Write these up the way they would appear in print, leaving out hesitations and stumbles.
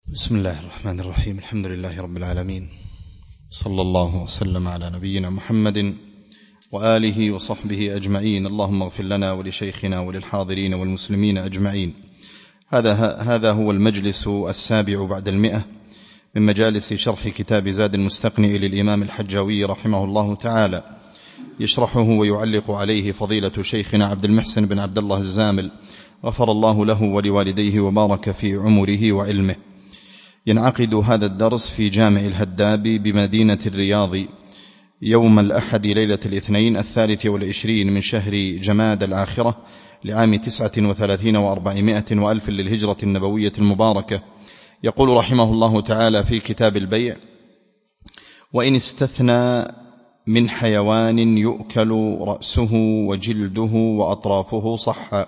بسم الله الرحمن الرحيم. الحمد لله رب العالمين، صلى الله وسلم على نبينا محمد وآله وصحبه أجمعين. اللهم اغفر لنا ولشيخنا وللحاضرين والمسلمين أجمعين. هذا هو المجلس 7 بعد 100 من مجالس شرح كتاب زاد المستقنع للإمام الحجاوي رحمه الله تعالى، يشرحه ويعلق عليه فضيلة شيخنا عبد المحسن بن عبد الله الزامل، غفر الله له ولوالديه وبارك في عمره وعلمه. ينعقد هذا الدرس في جامع الهداب بمدينة الرياض يوم الأحد ليلة الاثنين 23 من شهر جماد الآخرة لعام 39 و400 وألف للهجرة النبوية المباركة. يقول رحمه الله تعالى في كتاب البيع: وإن استثنى من حيوان يؤكل رأسه وجلده وأطرافه صح.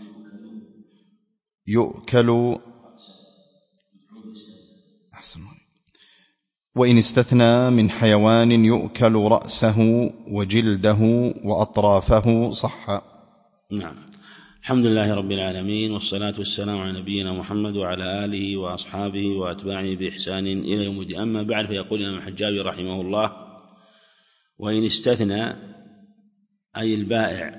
وإن استثنى من حيوان يؤكل رأسه وجلده وأطرافه صح. نعم. الحمد لله رب العالمين، والصلاة والسلام على نبينا محمد وعلى آله وأصحابه وأتباعه بإحسان إلى يوم الدين. أما بعد، فيقول الإمام الحجاوي رحمه الله: وإن استثنى، أي البائع،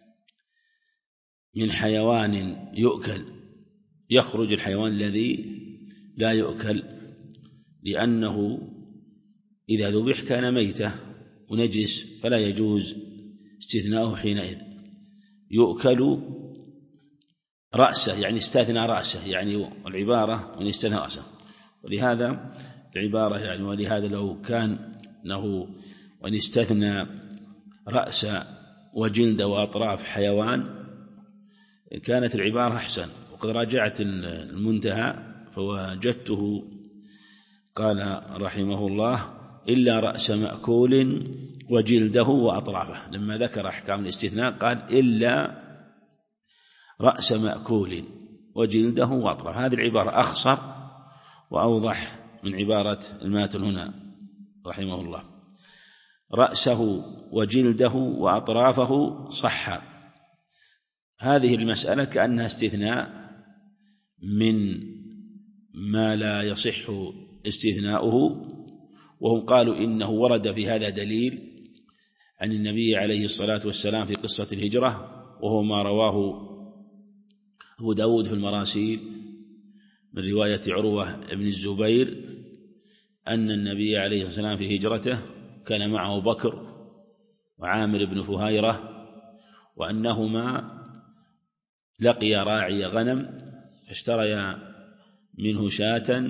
من حيوان يؤكل، يخرج الحيوان الذي لا يؤكل، لأنه إذا ذبح كان ميتة ونجس فلا يجوز استثناؤه حينئذ. يؤكل رأسه، يعني استثنى رأسه، يعني العبارة وإن استثنى رأسه، ولهذا العبارة يعني ولهذا لو كان له وإن استثنى رأس وجلد وأطراف حيوان كانت العبارة أحسن. وقد راجعت المنتهى فوجدته قال رحمه الله: إلا رأس مأكول وجلده وأطرافه. لما ذكر أحكام الاستثناء قال: إلا رأس مأكول وجلده وأطرافه. هذه العبارة أخصر وأوضح من عبارة الماتن هنا رحمه الله. رأسه وجلده وأطرافه صح. هذه المسألة كأنها استثناء من ما لا يصح استثناؤه، وهم قالوا إنه ورد في هذا دليل عن النبي عليه الصلاة والسلام في قصة الهجرة، وهو ما رواه أبو داود في المراسيل من رواية عروة بن الزبير أن النبي عليه الصلاة والسلام في هجرته كان معه بكر وعامر بن فهيرة، وأنهما لقي راعي غنم فاشتريا منه شاة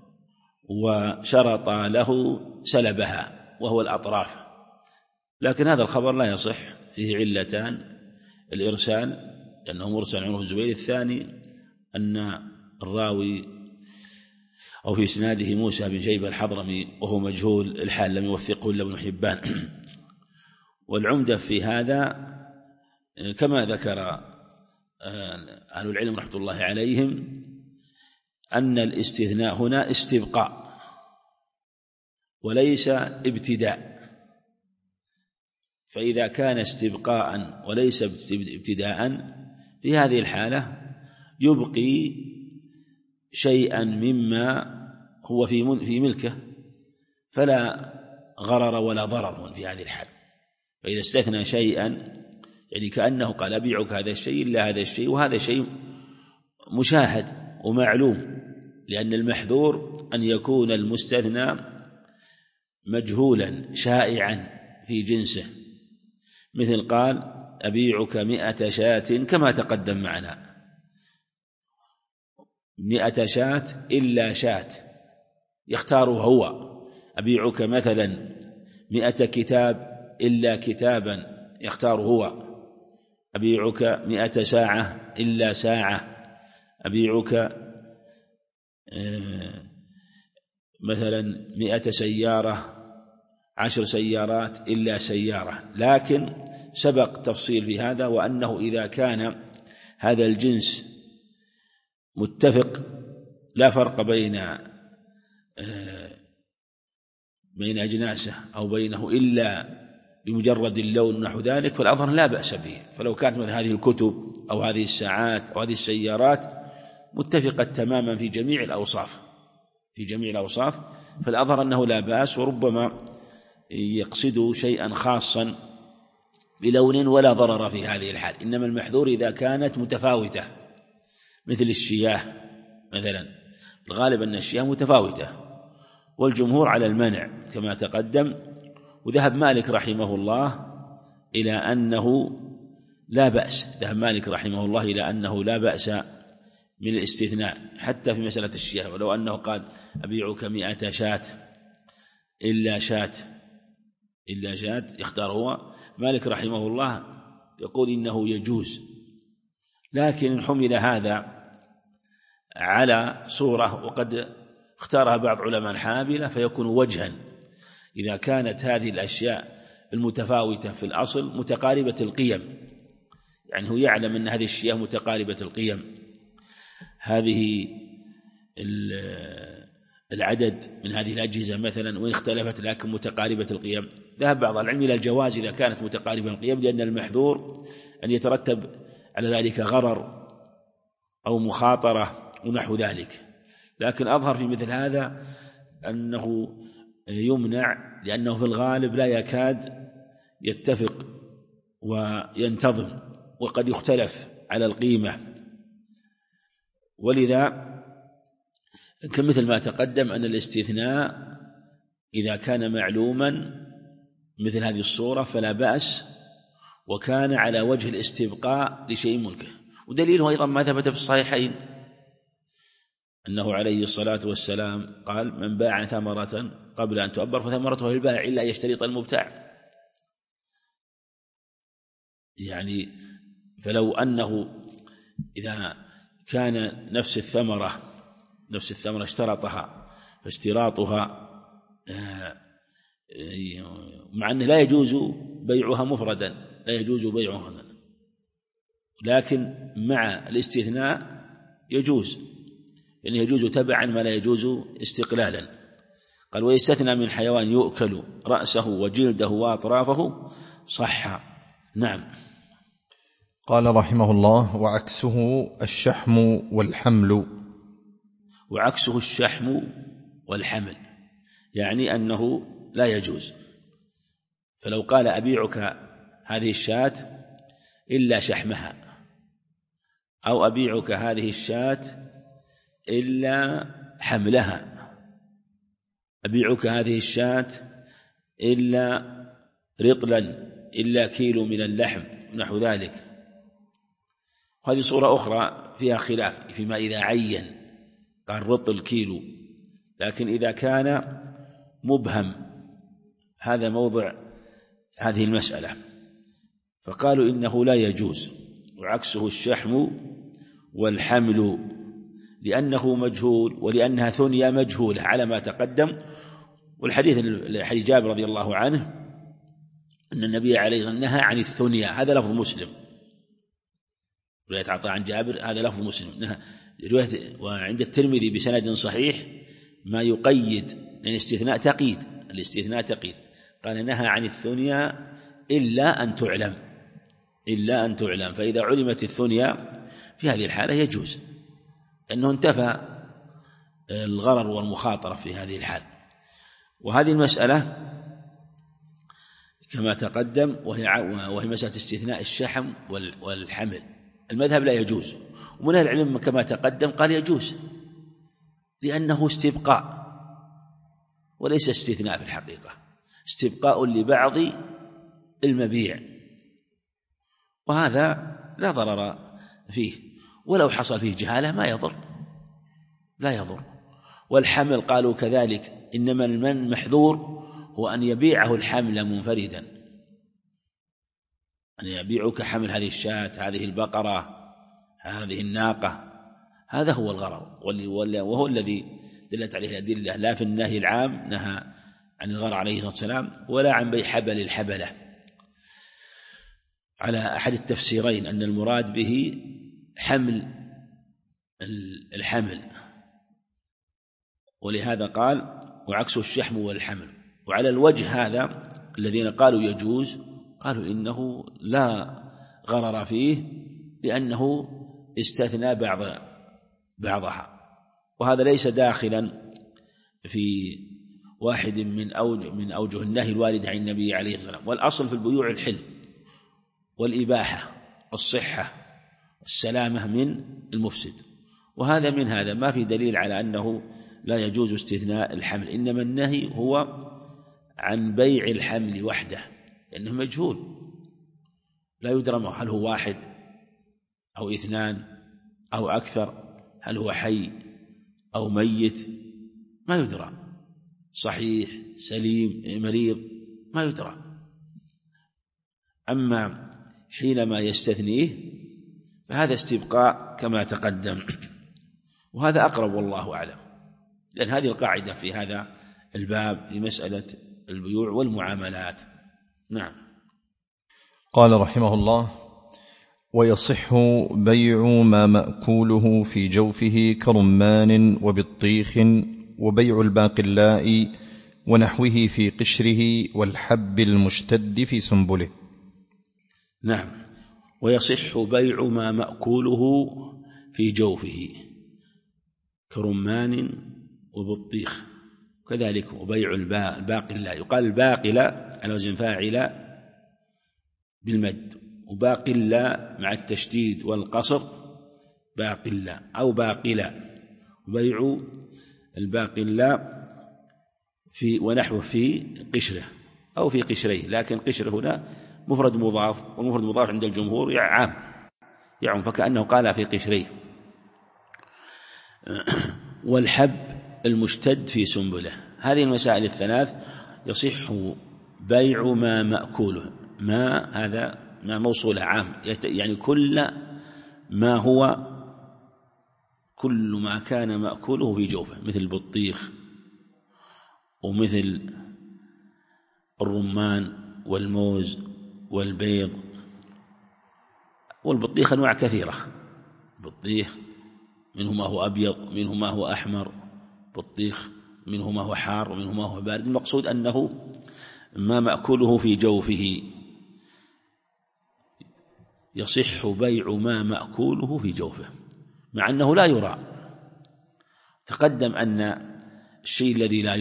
وشرط له سلبها وهو الأطراف. لكن هذا الخبر لا يصح، فيه علتان: الإرسال لأنه مرسل عنه الزبير، الثاني أن الراوي أو في إسناده موسى بن شيبة الحضرمي وهو مجهول الحال، لم يوثقه إلا ابن حبان. والعمدة في هذا كما ذكر أهل العلم رحمة الله عليهم أن الاستثناء هنا استبقاء وليس ابتداء، فإذا كان استبقاء وليس ابتداء في هذه الحالة يبقي شيئا مما هو في ملكه، فلا غرر ولا ضرر في هذه الحالة. فإذا استثنى شيئا يعني كأنه قال: أبيعك هذا الشيء إلا هذا الشيء، وهذا شيء مشاهد ومعلوم، لأن المحذور أن يكون المستثنى مجهولا شائعا في جنسه، مثل قال: أبيعك 100 شاة، كما تقدم معنا 100 شاة إلا شاة، يختاره هو. أبيعك مثلا 100 كتاب إلا كتابا، يختاره هو. أبيعك 100 ساعة إلا ساعة، أبيعك مثلا 100 سيارة 10 سيارات إلا سيارة. لكن سبق تفصيل في هذا، وأنه إذا كان هذا الجنس متفق لا فرق بين أجناسه أو بينه إلا بمجرد اللون نحو ذلك، فالأظهر لا بأس به. فلو كانت مثل هذه الكتب أو هذه الساعات أو هذه السيارات متفقة تماما في جميع الأوصاف في جميع الأوصاف، فالأظهر أنه لا بأس، وربما يقصد شيئا خاصا بلون ولا ضرر في هذه الحال. إنما المحذور إذا كانت متفاوتة مثل الشياه مثلا، الغالب أن الشياه متفاوتة، والجمهور على المنع كما تقدم. وذهب مالك رحمه الله إلى أنه لا بأس، ذهب مالك رحمه الله إلى أنه لا بأس من الاستثناء حتى في مسألة الشياه، ولو أنه قال أبيعك 100 شاة إلا شاة يختار هو. مالك رحمه الله يقول إنه يجوز، لكن حمل هذا على صورة وقد اختارها بعض علماء الحنابلة فيكون وجها، إذا كانت هذه الأشياء المتفاوتة في الأصل متقاربة القيم، يعني هو يعلم أن هذه الشياه متقاربة القيم، هذه العدد من هذه الأجهزة مثلا وإن اختلفت لكن متقاربة القيم، ذهب بعض العلم إلى الجواز إذا كانت متقاربة القيم، لأن المحذور أن يترتب على ذلك غرر أو مخاطرة ونحو ذلك. لكن أظهر في مثل هذا أنه يمنع، لأنه في الغالب لا يكاد يتفق وينتظم، وقد يختلف على القيمة. ولذا كمثل ما تقدم أن الاستثناء إذا كان معلوما مثل هذه الصورة فلا بأس، وكان على وجه الاستبقاء لشيء ملكه. ودليله أيضا ما ثبت في الصحيحين أنه عليه الصلاة والسلام قال: من باع ثمرة قبل أن تؤبر فثمرته البائع إلا يشترط المبتاع. يعني فلو أنه إذا كان نفس الثمرة اشترطها، فاشتراطها مع أنه لا يجوز بيعها مفردا، لا يجوز بيعها مفردا، لكن مع الاستثناء يجوز، لأنه يجوز تبعا ما لا يجوز استقلالا. قال: ويستثنى من حيوان يؤكل رأسه وجلده وأطرافه صح. نعم. قال رحمه الله: وعكسه الشحم والحمل. وعكسه الشحم والحمل يعني أنه لا يجوز. فلو قال: أبيعك هذه الشاة إلا شحمها، أو أبيعك هذه الشاة إلا حملها، أبيعك هذه الشاة إلا رطلا، إلا كيلو من اللحم نحو ذلك. وهذه صورة أخرى فيها خلاف فيما إذا عين قال رطل كيلو، لكن إذا كان مبهم هذا موضع هذه المسألة، فقالوا إنه لا يجوز. وعكسه الشحم والحمل لأنه مجهول، ولأنها ثنيا مجهولة على ما تقدم. والحديث حديث جابر رضي الله عنه أن النبي عليه الصلاة والسلام نهى عن الثنيا، هذا لفظ مسلم، رواية عطاء عن جابر هذا لفظ مسلم نهى. رواية وعند الترمذي بسند صحيح ما يقيد، لأن الاستثناء تقييد، قال: نهى عن الثنيا إلا أن تعلم، فإذا علمت الثنيا في هذه الحالة يجوز، أنه انتفى الغرر والمخاطرة في هذه الحال. وهذه المسألة كما تقدم وهي مسألة استثناء الشحم والحمل، المذهب لا يجوز، ومن أهل العلم كما تقدم قال يجوز، لأنه استبقاء وليس استثناء في الحقيقة، استبقاء لبعض المبيع، وهذا لا ضرر فيه، ولو حصل فيه جهالة لا يضر. والحمل قالوا كذلك، إنما المحذور هو أن يبيعه الحمل منفردا، أن يبيعك حمل هذه الشاة، هذه البقرة، هذه الناقة، هذا هو الغرر، وهو الذي دلت عليه الأدلة، لا في النهي العام نهى عن الغرر عليه الصلاة والسلام، ولا عن بيع حبل الحبلة، على أحد التفسيرين أن المراد به حمل الحمل، ولهذا قال: وعكسه الشحم والحمل. وعلى الوجه هذا الذين قالوا يجوز قالوا إنه لا غرر فيه، لأنه استثنى بعضها، وهذا ليس داخلا في واحد من أوجه النهي الواردة عن النبي عليه الصلاة والسلام. والأصل في البيوع الحل والإباحة والصحة السلامة من المفسد، وهذا من هذا ما في دليل على أنه لا يجوز استثناء الحمل، إنما النهي هو عن بيع الحمل وحده لأنه مجهول لا يدرى هل هو واحد أو اثنان أو أكثر، هل هو حي أو ميت، ما يدرى، صحيح سليم مريض، ما يدرى. أما حينما يستثنيه فهذا استبقاء كما تقدم، وهذا أقرب والله أعلم، لأن هذه القاعدة في هذا الباب في مسألة البيوع والمعاملات. نعم. قال رحمه الله: ويصح بيع ما مأكوله في جوفه كرمان وبطيخ، وبيع الباقلاء ونحوه في قشره، والحب المشتد في سنبله. نعم. ويصح بيع ما مأكوله في جوفه كرمان وبطيخ، كذلك وبيع الباقلاء، يقال الباقلة على وزن فاعل بالمد، وباقلاء مع التشديد والقصر باقلاء أو باقلة. بيع الباقلاء في ونحوه في قشره أو في قشريه، لكن قشره هنا مفرد مضاف، والمفرد مضاف عند الجمهور يعم فكأنه قال في قشريه. والحب المشتد في سنبله. هذه المسائل الثلاث يصح بيع ما مأكوله، ما هذا ما موصولة عام، يعني كل ما كان مأكوله في جوفه، مثل البطيخ ومثل الرمان والموز والبيض. والبطيخ أنواع كثيرة، بطيخ منه ما هو أبيض، منه ما هو أحمر، بطيخ منه ما هو حار ومنه ما هو بارد. المقصود أنه ما مأكوله في جوفه. يصح بيع ما مأكوله في جوفه مع أنه لا يرى. تقدم أن الشيء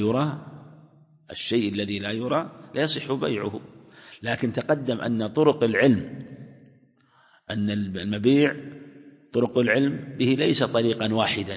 الذي لا يرى لا يصح بيعه، لكن تقدم أن طرق العلم، أن المبيع طرق العلم به ليس طريقا واحدا.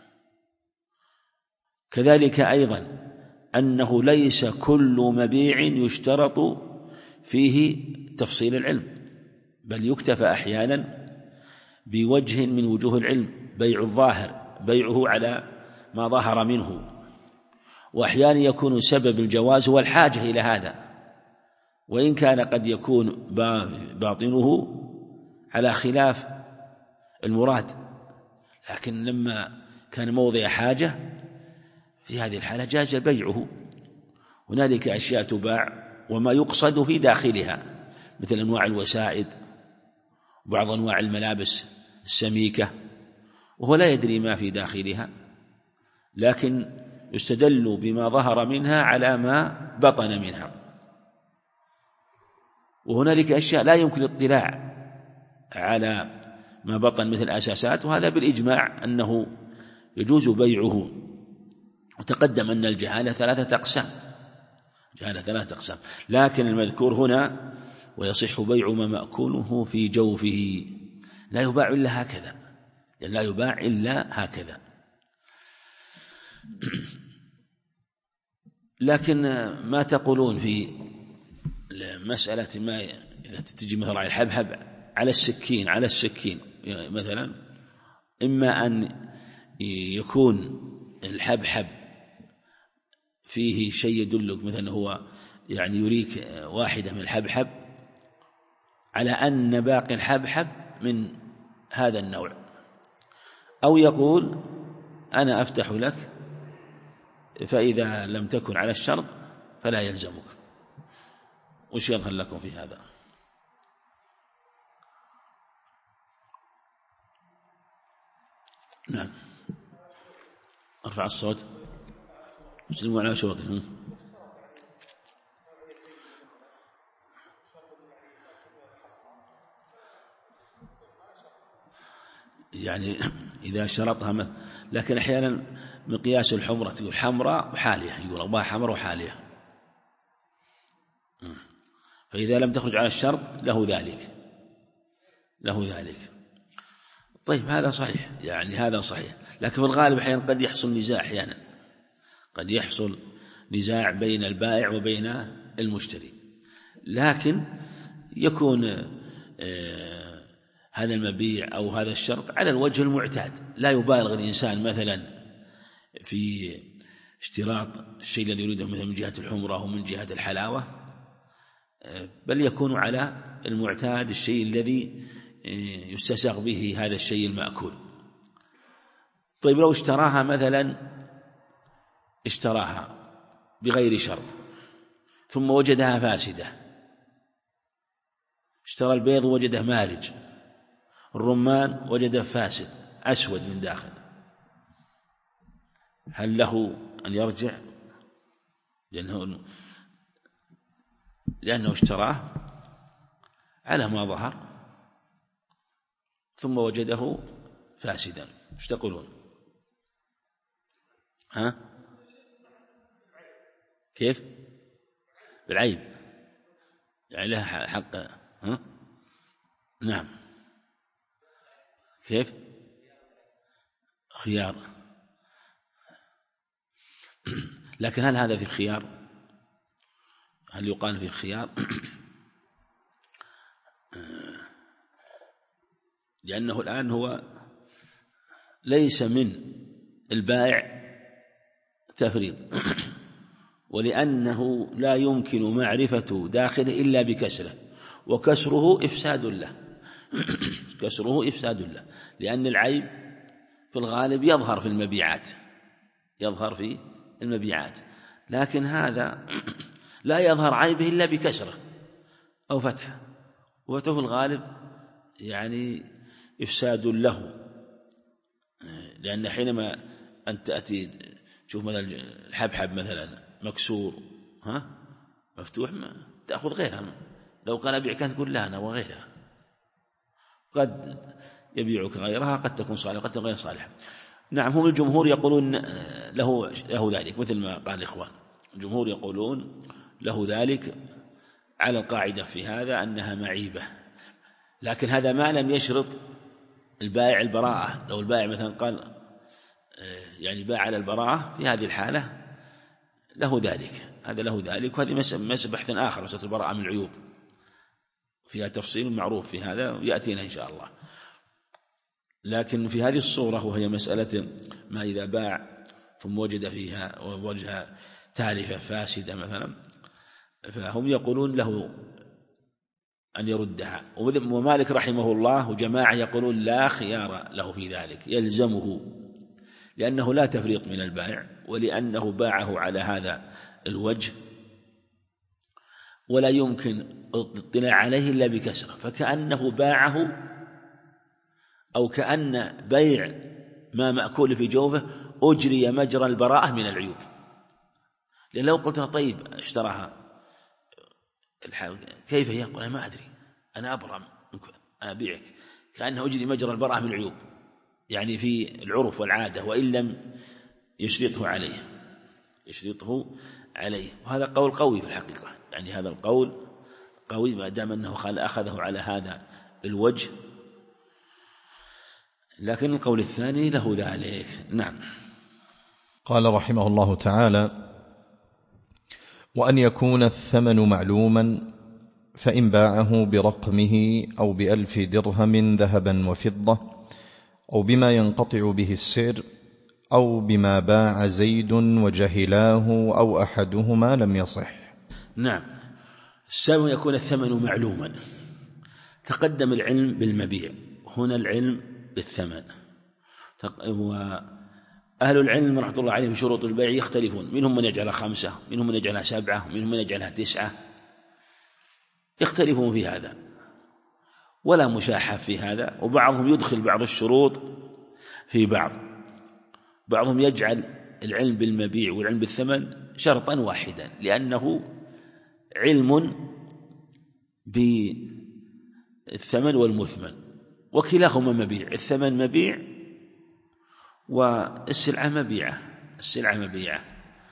كذلك أيضا أنه ليس كل مبيع يشترط فيه تفصيل العلم، بل يكتفى أحيانا بوجه من وجوه العلم، بيع الظاهر، بيعه على ما ظهر منه، وأحيانا يكون سبب الجواز هو الحاجة إلى هذا، وإن كان قد يكون باطنه على خلاف المراد، لكن لما كان موضع حاجة في هذه الحالة جاز بيعه. هنالك أشياء تباع وما يقصد في داخلها، مثل أنواع الوسائد وبعض أنواع الملابس السميكة، وهو لا يدري ما في داخلها، لكن يستدل بما ظهر منها على ما بطن منها. وهنالك أشياء لا يمكن الاطلاع على ما بطن مثل الأساسات، وهذا بالإجماع أنه يجوز بيعه. وتقدم أن الجهالة ثلاثة أقسام، لكن المذكور هنا ويصح بيع ما مأكوله في جوفه، لا يباع إلا هكذا، لأن لا يباع إلا هكذا. لكن ما تقولون في مسألة ما إذا تجي مثلا الحبحب على السكين مثلا، إما أن يكون الحبحب فيه شيء يدلك، مثلا هو يعني يريك واحدة من الحبحب على أن باقي الحبحب من هذا النوع، أو يقول أنا أفتح لك، فإذا لم تكن على الشرط فلا يلزمك. وش يظهر لكم في هذا؟ نعم. ارفع الصوت. مسلموا على شروطهم. يعني إذا شرطها لكن أحيانا مقياس الحمرة تقول حمراء وحالية، يقول أبغاها حمراء وحالية، فإذا لم تخرج على الشرط له ذلك. طيب هذا صحيح، يعني هذا صحيح، لكن في الغالب أحيانا قد يحصل نزاع، أحيانا قد يحصل نزاع بين البائع وبين المشتري، لكن يكون هذا المبيع أو هذا الشرط على الوجه المعتاد، لا يبالغ الإنسان مثلا في اشتراط الشيء الذي يريده مثلا من جهة الحمرة أو من جهة الحلاوة، بل يكون على المعتاد الشيء الذي يستساغ به هذا الشيء المأكول. طيب لو اشتراها مثلا بغير شرط ثم وجدها فاسدة، اشترى البيض وجده مارج، الرمان وجده فاسد أسود من داخل، هل له أن يرجع لأنه اشتراه على ما ظهر ثم وجده فاسدا؟ ايش تقولون؟ كيف؟ بالعيب، يعني لها حق. نعم. كيف؟ خيار. لكن هل هذا في خيار؟ هل يقال في خيار؟ لأنه الآن هو ليس من البائع تفريط، ولأنه لا يمكن معرفة داخله إلا بكسره، وكسره إفساد له، لأن العيب في الغالب يظهر في المبيعات، لكن هذا لا يظهر عيبه إلا بكسره أو فتحه، وفتحه في الغالب يعني إفساد له، لأن حينما أنت تأتي تشوف مثلا الحبحب مثلا مكسور مفتوح، تأخذ غيرها، لو قال أبيعك تقول لا أنا وغيرها، قد يبيعك غيرها، قد تكون صالحة قد تكون غير صالحة. نعم، هم الجمهور يقولون له ذلك، مثل ما قال الإخوان، الجمهور يقولون له ذلك على القاعدة في هذا أنها معيبة، لكن هذا ما لم يشرط البائع البراءة. لو البائع مثلا قال يعني باع على البراءة، في هذه الحالة له ذلك، هذا له ذلك، وهذه مسألة بحث آخر، مسألة البراءة من العيوب فيها تفصيل معروف في هذا يأتينا إن شاء الله. لكن في هذه الصورة وهي مسألة ما إذا باع ثم وجد فيها ووجهها تالفة فاسدة مثلا، فهم يقولون له أن يردها، ومالك رحمه الله وجماعة يقولون لا خيار له في ذلك، يلزمه، لأنه لا تفريط من البائع، ولأنه باعه على هذا الوجه ولا يمكن الاطلاع عليه إلا بكسره، فكأنه باعه أو كأن بيع ما مأكول في جوفه أجري مجرى البراءة من العيوب. لأن لو قلت طيب اشتراها كيف هي؟ يقول أنا ما أدري، أنا أبرأ، أنا أبيعك، كأنه أجري مجرى البراءة من العيوب، يعني في العرف والعادة، وإن لم يشرطه عليه. وهذا قول قوي في الحقيقة، يعني هذا القول قوي ما دام أنه أخذه على هذا الوجه، لكن القول الثاني له ذلك. نعم. قال رحمه الله تعالى: وأن يكون الثمن معلوما، فإن باعه برقمه أو ب1000 درهم ذهبا وفضة، أو بما ينقطع به السعر، أو بما باع زيد وجهلاه أو أحدهما، لم يصح. نعم، السبب يكون الثمن معلوما. تقدم العلم بالمبيع، هنا العلم بالثمن. وأهل العلم رحمة الله عليهم في شروط البيع يختلفون، منهم من يجعلها 5، منهم من يجعلها 7، منهم من يجعلها 9، يختلفون في هذا ولا مشاحة في هذا. وبعضهم يدخل بعض الشروط في بعضهم يجعل العلم بالمبيع والعلم بالثمن شرطا واحدا، لأنه علم بالثمن والمثمن، وكلاهما مبيع، الثمن مبيع والسلعة مبيعة،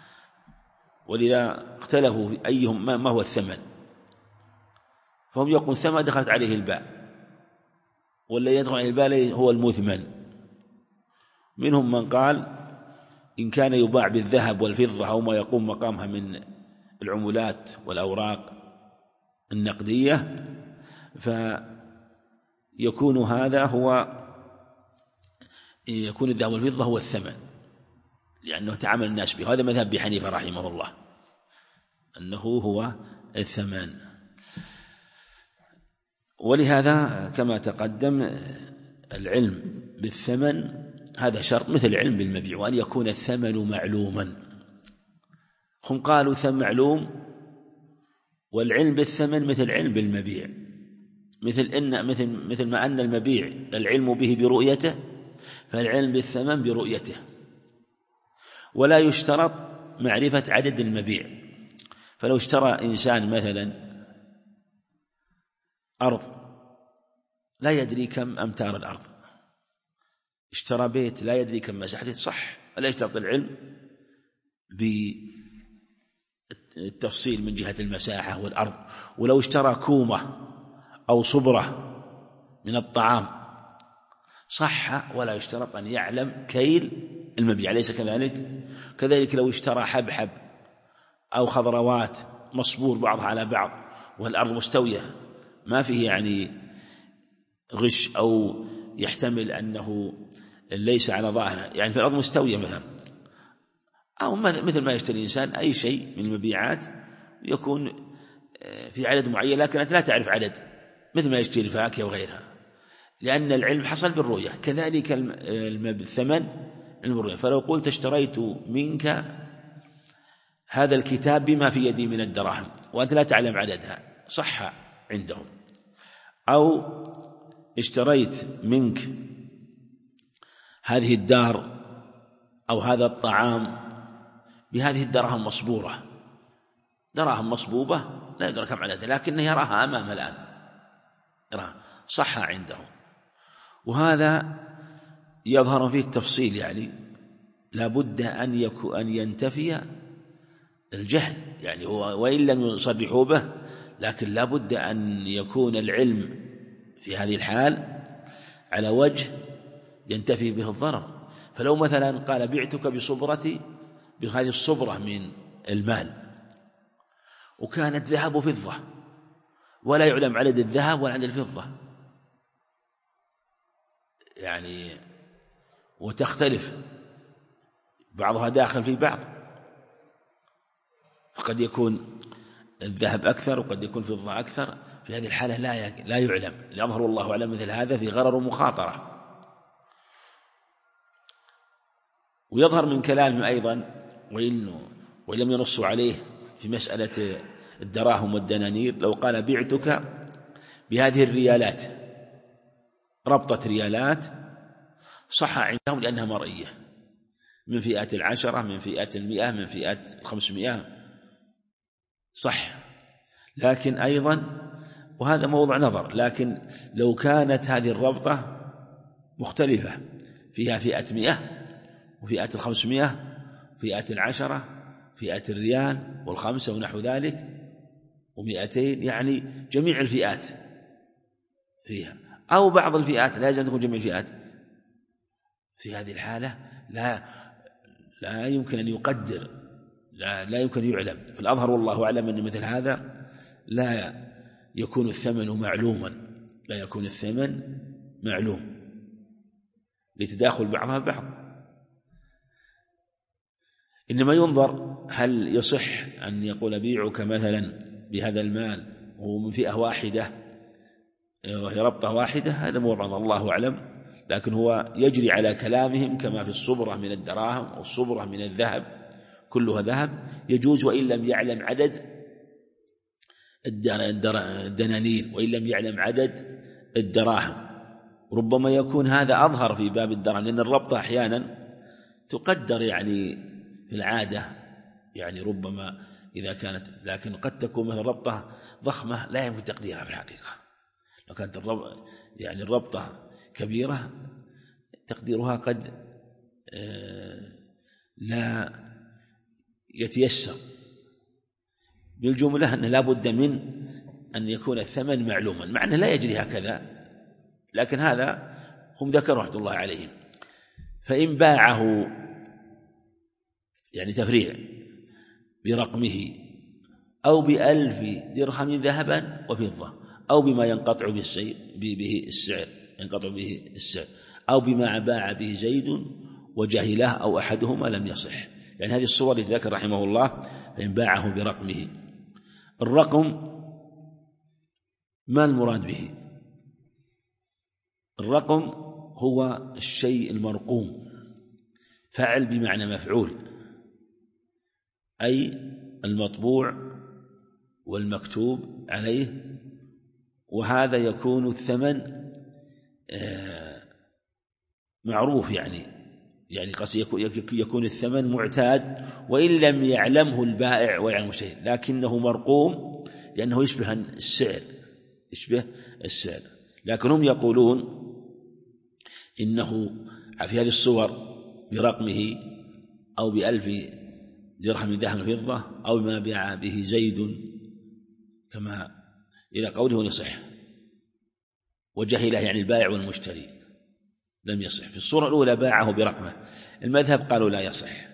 ولذا اختلفوا في أيهم ما هو الثمن، فهم يقولون الثمن دخلت عليه الباء، ولا يدخل عليه الباء هو المثمن. منهم من قال إن كان يباع بالذهب والفضة أو ما يقوم مقامها من العملات والأوراق النقدية فيكون يكون الذهب والفضة هو الثمن، لأنه تعامل الناس به. هذا مذهب أبي حنيفة رحمه الله، أنه هو الثمن. ولهذا كما تقدم العلم بالثمن هذا شرط مثل العلم بالمبيع، وأن يكون الثمن معلوما. هم قالوا ثمن معلوم، والعلم بالثمن مثل العلم بالمبيع، مثل ما أن المبيع العلم به برؤيته، فالعلم بالثمن برؤيته. ولا يشترط معرفة عدد المبيع، فلو اشترى إنسان مثلا أرض لا يدري كم أمتار الأرض، اشترى بيت لا يدري كم مساحته، صح، ولا يشترط العلم بالتفصيل من جهة المساحة والأرض. ولو اشترى كومة أو صبرة من الطعام صح، ولا يشترط أن يعلم كيل المبيع، أليس كذلك؟ كذلك لو اشترى حبحب أو خضروات مصبور بعضها على بعض والأرض مستوية، ما فيه يعني غش أو يحتمل أنه ليس على ظاهره، يعني في الأرض مستوية مثلا، أو مثل ما يشتري الإنسان أي شيء من المبيعات يكون في عدد معين لكن أنت لا تعرف عدد، مثل ما يشتري الفاكهة وغيرها، لأن العلم حصل بالرؤية. كذلك الثمن بالرؤية. فلو قلت اشتريت منك هذا الكتاب بما في يدي من الدراهم وأنت لا تعلم عددها، صح عندهم. أو اشتريت منك هذه الدار أو هذا الطعام بهذه الدراهم مصبورة، دراهم مصبوبة لا يدرى كم عددها لكنه يراها أمامه الآن، يراها، صح عندهم. وهذا يظهر فيه التفصيل، يعني لا بد أن ينتفي الجهل، يعني هو وإن لم يصرحوا به لكن لا بد أن يكون العلم في هذه الحال على وجه ينتفي به الضرر. فلو مثلا قال بعتك بصبرتي، بهذه الصبرة من المال، وكانت ذهب وفضة ولا يعلم عدد الذهب ولا عدد الفضة، يعني وتختلف بعضها داخل في بعض، فقد يكون الذهب أكثر وقد يكون فضة أكثر، في هذه الحالة لا يعلم، يظهر الله أعلم مثل هذا في غرر ومخاطرة. ويظهر من كلامهم أيضا وإن لم ينصوا عليه في مسألة الدراهم والدنانير، لو قال بعتك بهذه الريالات، ربطة ريالات، صح عندهم لأنها مرئية من فئات 10، من فئات 100، من فئات 500، صح. لكن أيضا وهذا موضع نظر، لكن لو كانت هذه الربطة مختلفة، فيها فئة 100 وفئات 500، فئات 10، فئات الريال والخمسة ونحو ذلك و200، يعني جميع الفئات فيها، أو بعض الفئات، لا يجب أن تكون جميع الفئات. في هذه الحالة لا يمكن أن يقدر، لا يمكن أن يعلم. فالأظهر والله أعلم أن مثل هذا لا يكون الثمن معلوما، لا يكون الثمن معلوم لتداخل بعضها بعض. إنما ينظر هل يصح أن يقول بيعك مثلا بهذا المال وهو من فئة واحدة وهي ربطة واحدة، هذا موضع الله أعلم، لكن هو يجري على كلامهم كما في الصبرة من الدراهم أو الصبرة من الذهب، كلها ذهب يجوز وإن لم يعلم عدد الدنانير وإن لم يعلم عدد الدراهم. ربما يكون هذا أظهر في باب الدراهم، لأن الربطة أحيانا تقدر يعني في العادة، يعني ربما إذا كانت، لكن قد تكون مثل ربطة ضخمة لا يمكن تقديرها في الحقيقة. لو كانت يعني الربطة كبيرة تقديرها قد لا يتيسر. بالجملة أنه لا بد من أن يكون الثمن معلوما، مع أنه لا يجري هكذا، لكن هذا هم ذكروا رحمة الله عليهم. فإن باعه يعني تفريع برقمه أو ب1000 درهم ذهبا وفضة، أو بما ينقطع به السعر ينقطع به السعر، أو بما باع به زيد وجهله أو أحدهما لم يصح. يعني هذه الصور التي ذكر رحمه الله. فإن باعه برقمه، الرقم ما المراد به؟ الرقم هو الشيء المرقوم، فاعل بمعنى مفعول، أي المطبوع والمكتوب عليه. وهذا يكون الثمن معروف، يعني قصد يكون الثمن معتاد وإن لم يعلمه البائع ويعلم المشتري، لكنه مرقوم لأنه يشبه السعر. لكن هم يقولون إنه في هذه الصور برقمه أو ب1000 درهم ذهب فضة أو ما باع به زيد كما إلى قوله يصح، وجهله يعني البائع والمشتري لم يصح. في الصورة الأولى باعه برقمه، المذهب قالوا لا يصح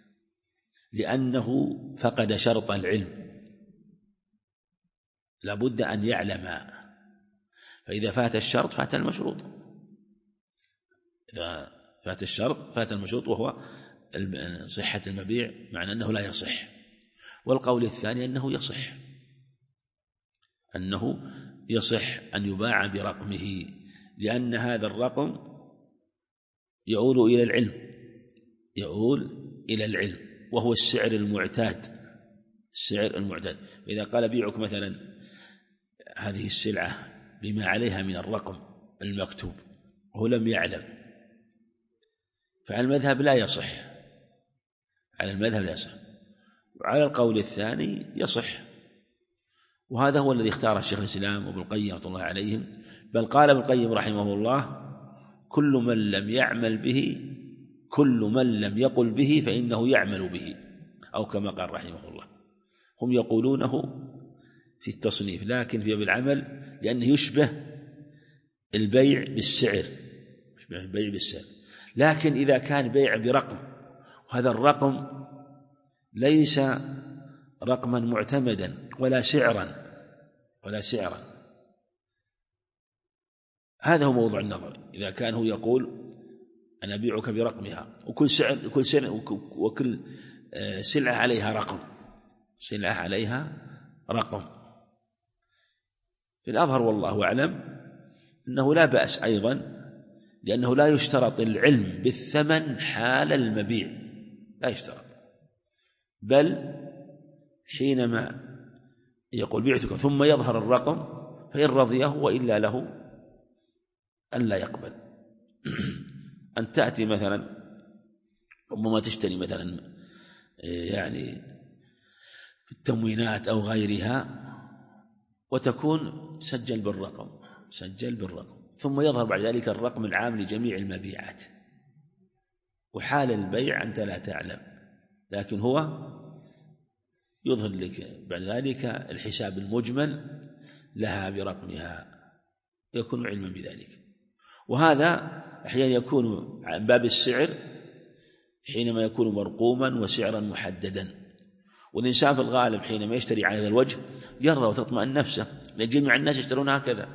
لأنه فقد شرط العلم، لابد أن يعلم، فإذا فات الشرط فات المشروط، إذا فات الشرط فات المشروط، وهو صحة المبيع، معنى أنه لا يصح. والقول الثاني أنه يصح أن يباع برقمه، لأن هذا الرقم يؤول إلى العلم وهو السعر المعتاد. إذا قال بيعك مثلا هذه السلعة بما عليها من الرقم المكتوب وهو لم يعلم، فعلى المذهب لا يصح. وعلى القول الثاني يصح، وهذا هو الذي اختاره الشيخ الإسلام وابن القيم رحمه الله عليهم. بل قال ابن القيم رحمه الله: كل من لم يقل به فإنه يعمل به، أو كما قال رحمه الله. هم يقولونه في التصنيف، لكن في بالعمل لأنه يشبه البيع بالسعر، لكن إذا كان بيع برقم وهذا الرقم ليس رقما معتمدا ولا سعرا، هذا هو موضوع النظر. إذا كان هو يقول أنا أبيعك برقمها، وكل سلعة عليها رقم، في الأظهر والله أعلم أنه لا بأس أيضا، لأنه لا يشترط العلم بالثمن حال المبيع، لا يشترط، بل حينما يقول بعتك ثم يظهر الرقم فإن رضيه وإلا له أن لا يقبل. أن تأتي مثلا ربما تشتري مثلا يعني التموينات أو غيرها وتكون سجل بالرقم، ثم يظهر بعد ذلك الرقم العام لجميع المبيعات، وحال البيع أنت لا تعلم، لكن هو يظهر لك بعد ذلك الحساب المجمل لها برقمها، يكون علما بذلك. وهذا أحيانا يكون عن باب السعر حينما يكون مرقوما وسعرا محددا، والإنسان في الغالب حينما يشتري على هذا الوجه يرضى وتطمئن نفسه، لأن جميع الناس يشترون هكذا،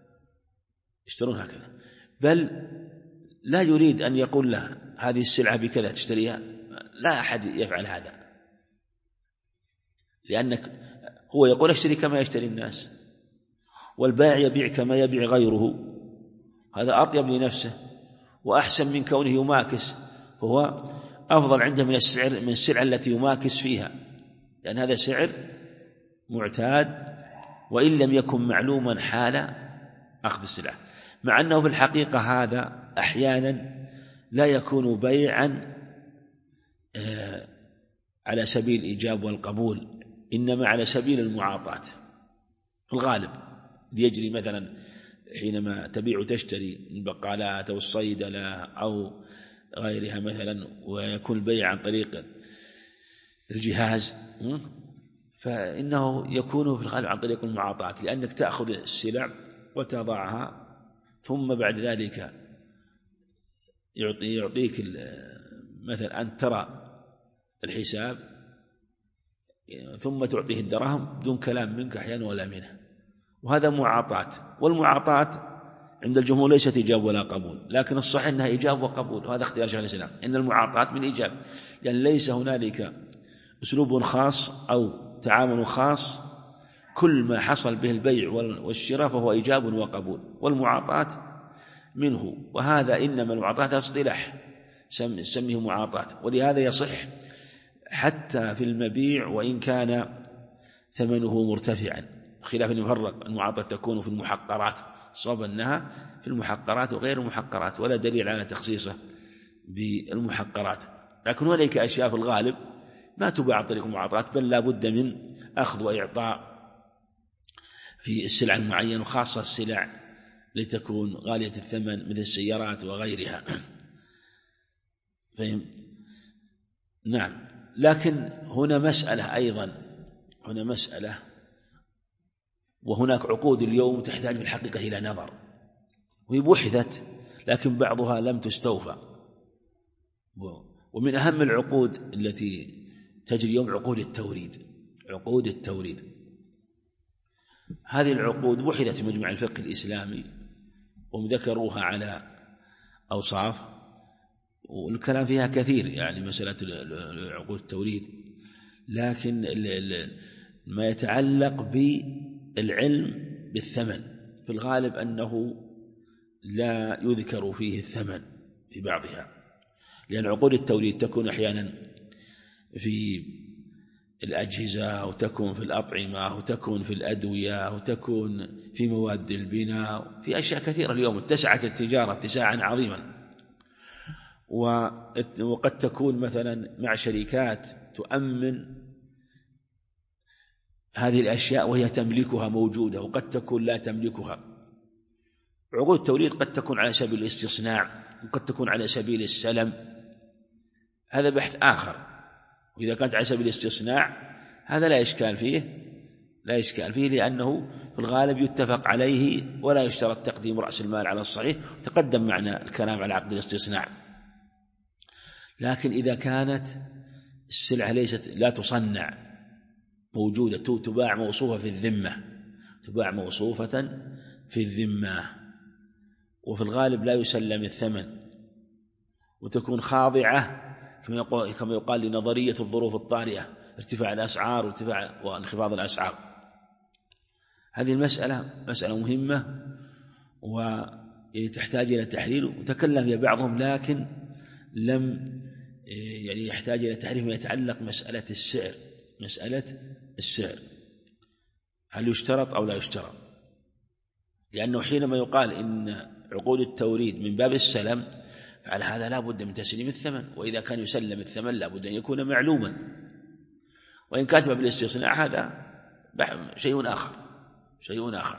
بل لا يريد أن يقول له هذه السلعة بكذا تشتريها، لا أحد يفعل هذا، لأنك هو يقول اشتري كما يشتري الناس، والبائع يبيع كما يبيع غيره، هذا أطيب لنفسه وأحسن من كونه يماكس، فهو أفضل عنده من السلعة التي يماكس فيها، لأن هذا سعر معتاد وإن لم يكن معلوما حال أخذ السلعة، مع أنه في الحقيقة هذا أحيانا لا يكون بيعا على سبيل الإيجاب والقبول، إنما على سبيل المعاطاة في الغالب. يجري مثلا حينما تبيع وتشتري البقالات أو الصيدلة أو غيرها مثلا، ويكون البيع عن طريق الجهاز، فإنه يكون في الغالب عن طريق المعاطاة، لأنك تأخذ السلع وتضعها ثم بعد ذلك يعطيك مثلا أن ترى الحساب ثم تعطيه الدراهم بدون كلام منك أحيانا ولا منه، وهذا معاطاة. والمعاطاة عند الجمهور ليست إيجاب ولا قبول، لكن الصحيح أنها إيجاب وقبول، وهذا اختيار شيخ الإسلام، إن المعاطاة من إيجاب، لأن ليس هنالك أسلوب خاص أو تعامل خاص، كل ما حصل به البيع والشراء فهو إيجاب وقبول، والمعاطاة منه. وهذا إنما المعاطاة اصطلاح سميه معاطاة، ولهذا يصح حتى في المبيع وإن كان ثمنه مرتفعا، خلاف المفرق. المعاطاة تكون في المحقرات، صواب أنها في المحقرات وغير المحقرات، ولا دليل على تخصيصه بالمحقرات. لكن هناك أشياء في الغالب ما تباع عن طريق المعاطاة، بل لا بد من أخذ وإعطاء في السلع المعينة، وخاصة السلع لتكون غالية الثمن مثل السيارات وغيرها. فهم؟ نعم. لكن هنا مسألة أيضا، هنا مسألة، وهناك عقود اليوم تحتاج في الحقيقة إلى نظر، وهي بحثت لكن بعضها لم تستوفى. ومن أهم العقود التي تجري اليوم عقود التوريد. عقود التوريد هذه العقود بحثت في مجمع الفقه الإسلامي، وذكروها على أوصاف، والكلام فيها كثير، يعني مسألة عقود التوريد. لكن ما يتعلق بالعلم بالثمن في الغالب أنه لا يذكر فيه الثمن في بعضها، لأن عقود التوريد تكون أحيانا في الأجهزة، وتكون في الأطعمة، وتكون في الأدوية، وتكون في مواد البناء، في أشياء كثيرة اليوم اتسعت التجارة اتساعا عظيما. وقد تكون مثلا مع شركات تؤمن هذه الأشياء وهي تملكها موجودة، وقد تكون لا تملكها. عقود التوريد قد تكون على سبيل الاستصناع، وقد تكون على سبيل السلم، هذا بحث آخر. وإذا كانت على سبيل الاستصناع هذا لا إشكال فيه، لأنه في الغالب يتفق عليه ولا يشترط تقديم رأس المال على الصحيح، تقدم معنا الكلام على عقد الاستصناع. لكن إذا كانت السلعة لا تصنع، موجودة تباع موصوفة في الذمة، وفي الغالب لا يسلم الثمن، وتكون خاضعة كما يقال لنظرية الظروف الطارئة، ارتفاع الأسعار وانخفاض الأسعار. هذه المسألة مسألة مهمة وتحتاج إلى تحليل، وتكلم فيها بعضهم، لكن لم يحتاج إلى تحريف ما يتعلق مسألة السعر، هل يشترط أو لا يشترط؟ لأنه حينما يقال إن عقود التوريد من باب السلم، فعلى هذا لا بد من تسليم الثمن، وإذا كان يسلم الثمن لا بد أن يكون معلوما. وإن كانت باب الاستصناع هذا شيء آخر.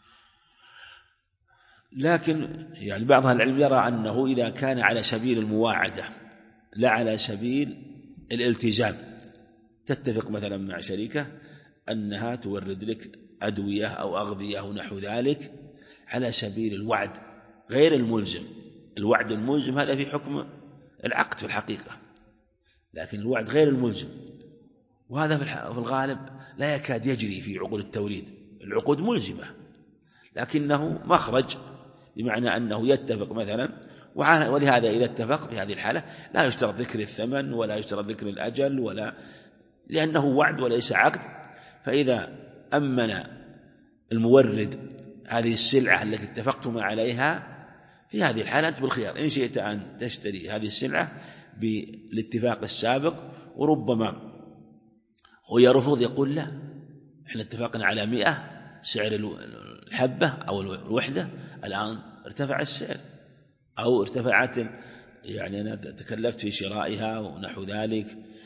لكن يعني بعض أهل العلم يرى أنه إذا كان على سبيل المواعدة لا على سبيل الالتزام، تتفق مثلا مع شركة أنها تورد لك أدوية أو أغذية ونحو ذلك على سبيل الوعد غير الملزم. الوعد الملزم هذا في حكم العقد في الحقيقة، لكن الوعد غير الملزم، وهذا في الغالب لا يكاد يجري في عقود التوريد. العقود ملزمة لكنه مخرج، بمعنى أنه يتفق مثلا، ولهذا إذا اتفق في هذه الحالة لا يشترط ذكر الثمن ولا يشترط ذكر الأجل، لأنه وعد وليس عقد. فإذا أمن المورد هذه السلعة التي اتفقتم عليها، في هذه الحالة أنت بالخيار، إن شئت أن تشتري هذه السلعة بالاتفاق السابق، وربما هو يرفض، يقول لا، إحنا اتفقنا على 100 سعر الحبة أو الوحدة، الآن ارتفع السعر أو ارتفعت، يعني أنا تكلفت في شرائها ونحو ذلك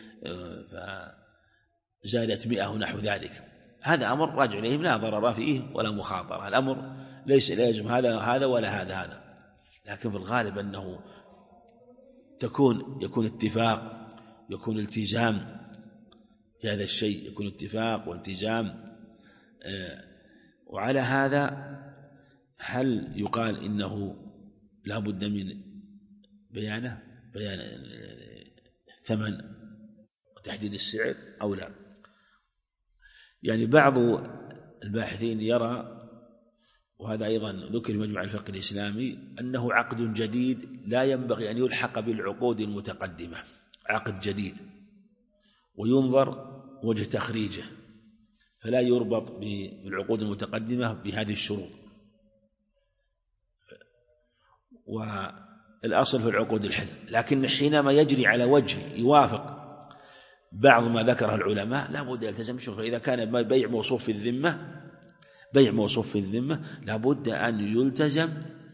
فزادت 100 ونحو ذلك. هذا أمر راجع إليه لا ضرر فيه ولا مخاطرة، الأمر ليس لازم هذا ولا هذا. لكن في الغالب أنه يكون اتفاق، يكون التزام في هذا الشيء، يكون اتفاق والتزام. وعلى هذا هل يقال إنه لا بد من بيان الثمن وتحديد السعر أو لا؟ يعني بعض الباحثين يرى، وهذا أيضا ذكر في مجمع الفقه الإسلامي، أنه عقد جديد لا ينبغي أن يلحق بالعقود المتقدمة، عقد جديد وينظر وجه تخريجه، فلا يربط بالعقود المتقدمة بهذه الشروط. والأصل في العقود الحل، لكن حينما يجري على وجه يوافق بعض ما ذكره العلماء لا بد يلتزم الشروط. فإذا كان بيع موصوف في الذمة لا بد أن يلتزم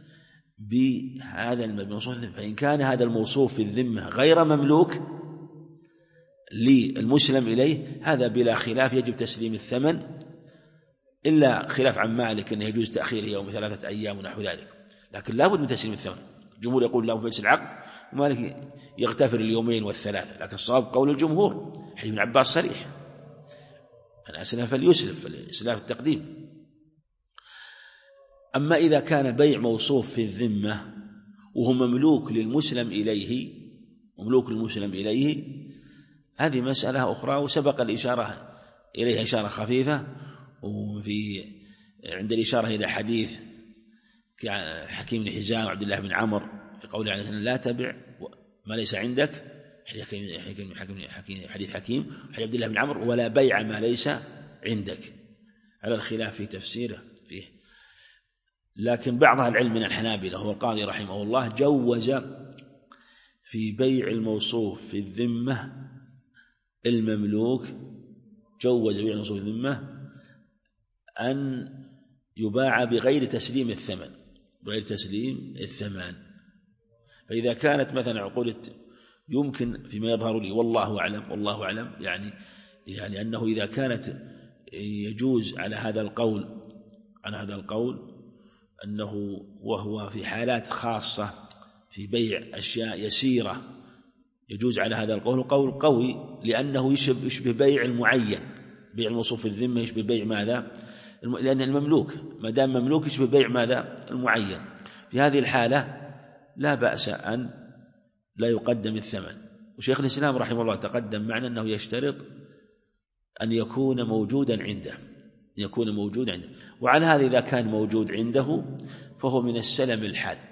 بهذا الموصوف في الذمة. فإن كان هذا الموصوف في الذمة غير مملوك للمسلم إليه، هذا بلا خلاف يجب تسليم الثمن، إلا خلاف عن مالك أنه يجوز تأخيره يوم 3 أيام ونحو ذلك، لكن لا بد من تسليم الثمن. الجمهور يقول لا بد من العقد، ومالك يغتفر اليومين والثلاثة، لكن الصواب قول الجمهور، حديث ابن عباس صريح: من أسلف فليسلف، فالإسلاف التقديم. أما إذا كان بيع موصوف في الذمة وهو مملوك للمسلم إليه، هذه مسألة أخرى، وسبق الإشارة إليها إشارة خفيفة، عند الإشارة إلى حديث حكيم بن حزام وعبد الله بن عمرو في قوله عليه: لا تبع ما ليس عندك، حديث حكيم وحديث عبد الله بن عمرو: ولا بيع ما ليس عندك، على الخلاف في تفسيره فيه. لكن بعض العلم من الحنابلة هو القاضي رحمه الله جوز في بيع الموصوف في الذمة المملوك، جوز بيع الموصوف في الذمة أن يباع بغير تسليم الثمن، فإذا كانت مثلا عقود يمكن فيما يظهر لي والله أعلم يعني أنه إذا كانت يجوز على هذا القول أنه وهو في حالات خاصة في بيع أشياء يسيرة يجوز على هذا القول، قول قوي، لأنه يشبه بيع المعين، بيع الموصوف في الذمة يشبه بيع ماذا؟ لأن المملوك ما دام مملوك يشبه بيع ماذا؟ المعين. في هذه الحالة لا بأس أن لا يقدم الثمن. وشيخ الإسلام رحمه الله تقدم معنا أنه يشترط أن يكون موجودا عنده، وعلى هذا إذا كان موجود عنده فهو من السلم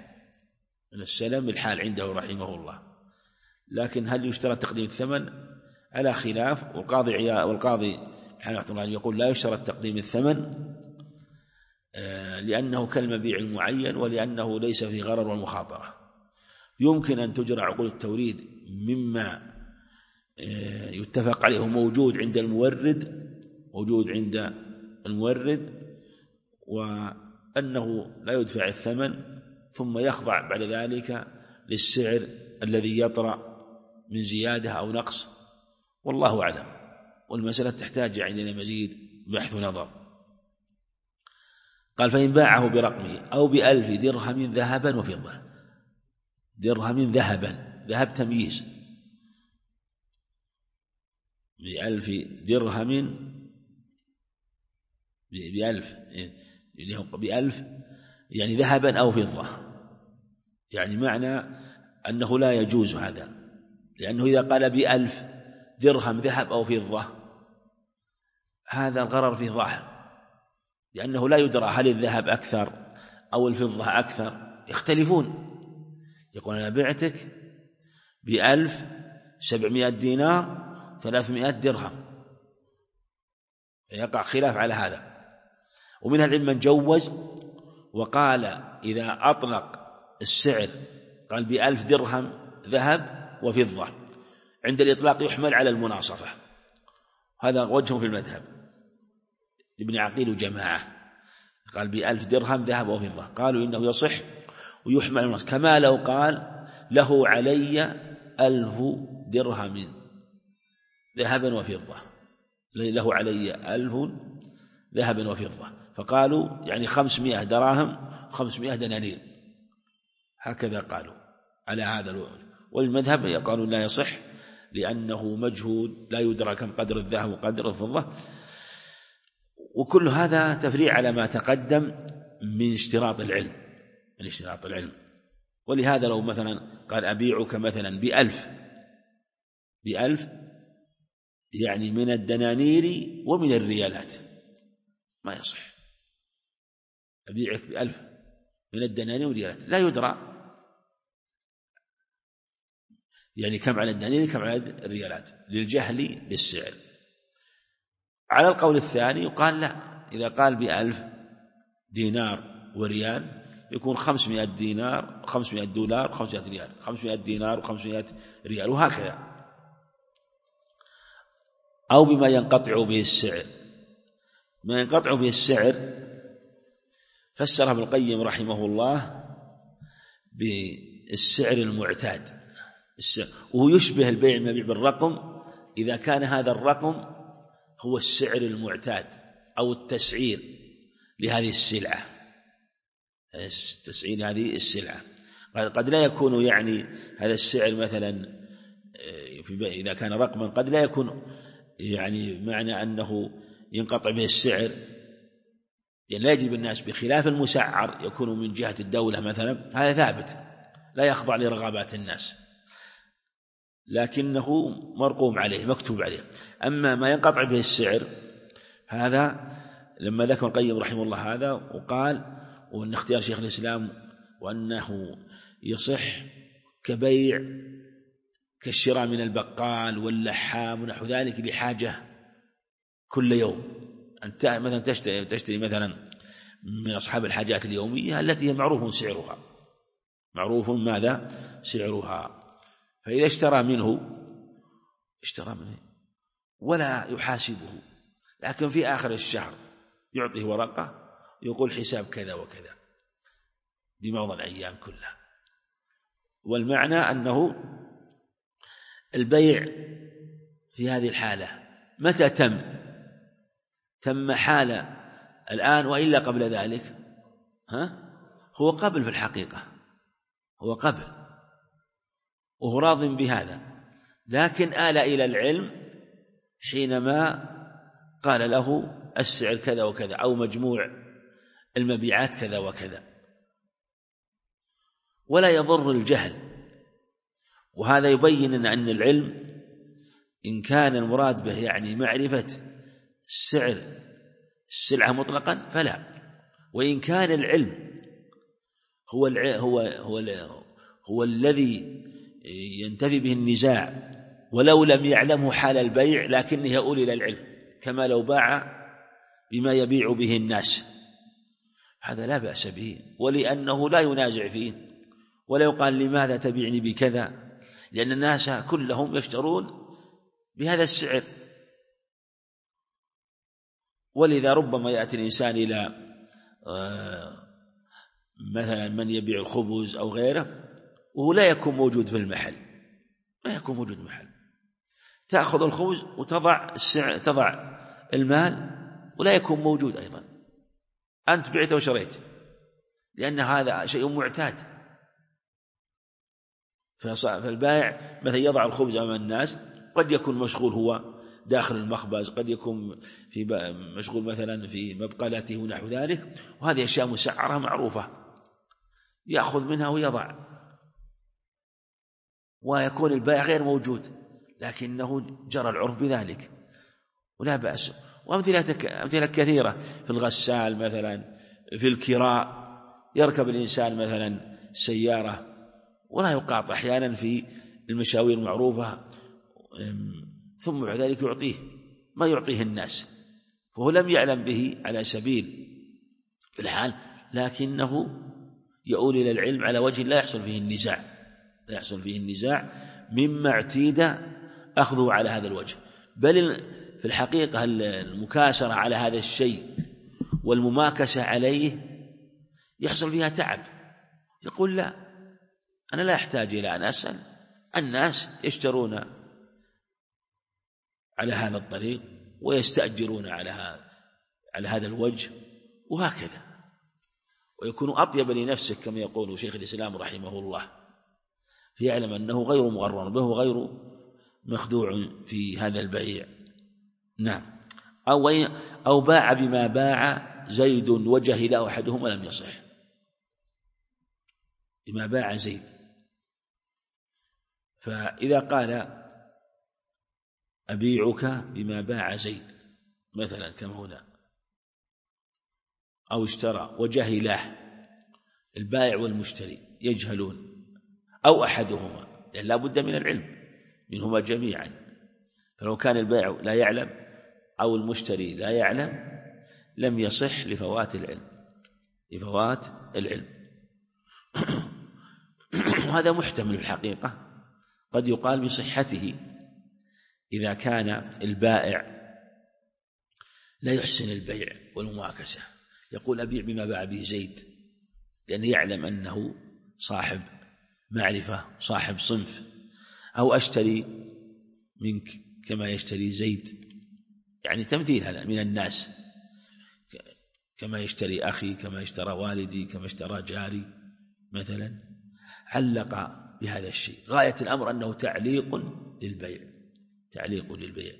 الحال عنده رحمه الله. لكن هل يشترط تقديم الثمن؟ على خلاف، والقاضي رحمه الله يقول لا يشترط تقديم الثمن لأنه كالمبيع المعين، ولأنه ليس في غرر والمخاطرة. يمكن أن تجرى عقود التوريد مما يتفق عليه موجود عند المورد، وأنه لا يدفع الثمن ثم يخضع بعد ذلك للسعر الذي يطرأ من زيادة أو نقص، والله أعلم. والمسألة تحتاج عندنا مزيد بحث ونظر. قال: فإن باعه برقمه أو ب1000 درهم ذهبا وفضة. درهم ذهب تمييز، ب1000 درهم ب1000 يعني ذهبا أو فضة، يعني معنى أنه لا يجوز هذا، لأنه إذا قال ب1000 درهم ذهب أو فضة هذا الغرر فيه ظاهر، لأنه لا يدرى هل الذهب أكثر أو الفضة أكثر، يختلفون. يقول: أنا بعتك ب1700 دينار 300 درهم، يقع خلاف على هذا. ومن العلم من جوز وقال إذا أطلق السعر قال ب1000 درهم ذهب وفضة، عند الإطلاق يحمل على المناصفة، هذا وجهه في المذهب ابن عقيل وجماعة. قال ب1000 درهم ذهب وفضة، قالوا إنه يصح ويحمل على المناصفة، كما لو قال له علي 1000 درهم ذهبا وفضة، له علي 1000 ذهبا وفضة، فقالوا يعني 500 دراهم 500 دنانير، هكذا قالوا على هذا الوجه. والمذهب يقولون لا يصح لأنه مجهود لا يدرى كم قدر الذهب وقدر الفضة. وكل هذا تفريع على ما تقدم من اشتراط العلم. ولهذا لو مثلا قال أبيعك مثلا ب1,000 يعني من الدنانير ومن الريالات، ما يصح. أبيعك ب1,000 من الدنانير والريالات لا يدرى يعني كم على الدنانير كم على الريالات للجهل بالسعر. على القول الثاني يقال لا، إذا قال ب1,000 دينار وريال يكون 500 دينار 500 دولار 500 ريال 500 دينار و500 ريال وهكذا، أو بما ينقطع به السعر. ما ينقطع به السعر فسره ابن القيم رحمه الله بالسعر المعتاد، وهو يشبه البيع المبيع بالرقم إذا كان هذا الرقم هو السعر المعتاد أو التسعير لهذه السلعة. تسعير هذه السلعة قد لا يكون يعني هذا السعر مثلا إذا كان رقما قد لا يكون يعني معنى أنه ينقطع به السعر، يعني لا يجب الناس، بخلاف المسعر يكون من جهة الدولة مثلا هذا ثابت لا يخضع لرغبات الناس لكنه مرقوم عليه مكتوب عليه. أما ما ينقطع به السعر هذا لما ذكر القيم رحمه الله هذا وقال وأن اختيار شيخ الإسلام وأنه يصح كبيع كالشراء من البقال واللحام ونحو ذلك لحاجة كل يوم. أنت مثلا تشتري مثلا من أصحاب الحاجات اليومية التي هي معروف سعرها، معروف ماذا سعرها، فإذا اشترى منه ولا يحاسبه، لكن في آخر الشهر يعطيه ورقة يقول حساب كذا وكذا بموضع الأيام كلها. والمعنى أنه البيع في هذه الحالة متى تم حالة الآن وإلا قبل ذلك هو قبل، في الحقيقة هو قبل وهو راض بهذا، لكن آل إلى العلم حينما قال له السعر كذا وكذا أو مجموع المبيعات كذا وكذا. ولا يضر الجهل، وهذا يبين أن العلم إن كان المراد به يعني معرفة سعر السلعة مطلقا فلا، وإن كان العلم هو الذي ينتفي به النزاع ولو لم يعلمه حال البيع لكنه يؤول إلى العلم، كما لو باع بما يبيع به الناس، هذا لا بأس به، ولأنه لا ينازع فيه ولا يقال لماذا تبيعني بكذا، لأن الناس كلهم يشترون بهذا السعر. ولذا ربما يأتي الإنسان إلى مثلا من يبيع الخبز أو غيره وهو لا يكون موجود في المحل، لا يكون موجود محل، تأخذ الخبز وتضع السعر تضع المال ولا يكون موجود أيضا، أنت بعت وشريت، لأن هذا شيء معتاد. فالبائع مثلا يضع الخبز أمام الناس، قد يكون مشغول هو داخل المخبز، قد يكون مشغول مثلا في مبقلته ونحو ذلك، وهذه أشياء مسعرة معروفة يأخذ منها ويضع، ويكون البائع غير موجود لكنه جرى العرف بذلك ولا بأس. وأمثلة كثيرة في الغسال مثلا، في الكراء، يركب الإنسان مثلا سيارة ولا يقاطع أحيانا في المشاوير المعروفة، ثم بعد ذلك يعطيه ما يعطيه الناس، فهو لم يعلم به على سبيل في الحال، لكنه يؤول إلى العلم على وجه لا يحصل فيه النزاع مما اعتيد أخذه على هذا الوجه. بل في الحقيقة المكاسرة على هذا الشيء والمماكسة عليه يحصل فيها تعب، يقول لا، أنا لا أحتاج إلى أن أسأل، الناس يشترون على هذا الطريق ويستأجرون على هذا الوجه، وهكذا، ويكون أطيب لنفسك كما يقول شيخ الإسلام رحمه الله. فيعلم أنه غير مغرر به وغير مخدوع في هذا البيع. نعم. أو باع بما باع زيد وجهل أحدهما لم يصح. بما باع زيد، فإذا قال أبيعك بما باع زيد مثلا كما هنا، أو اشترى وجهله البائع والمشتري يجهلون، أو أحدهما، لأن لا بد من العلم منهما جميعا، فلو كان البائع لا يعلم أو المشتري لا يعلم لم يصح لفوات العلم. وهذا محتمل في الحقيقة، قد يقال بصحته إذا كان البائع لا يحسن البيع والمماكسة، يقول أبيع بما باع به زيد، لأنه يعلم أنه صاحب معرفة صاحب صنف، أو أشتري منك كما يشتري زيد، يعني تمثيل هذا من الناس، كما يشتري أخي، كما اشترى والدي، كما اشترى جاري مثلا، علق بهذا الشيء. غاية الأمر أنه تعليق للبيع،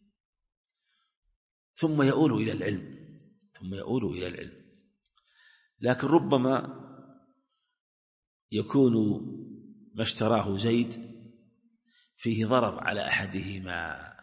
ثم يؤول إلى العلم. لكن ربما يكون ما اشتراه زيد فيه ضرر على أحدهما،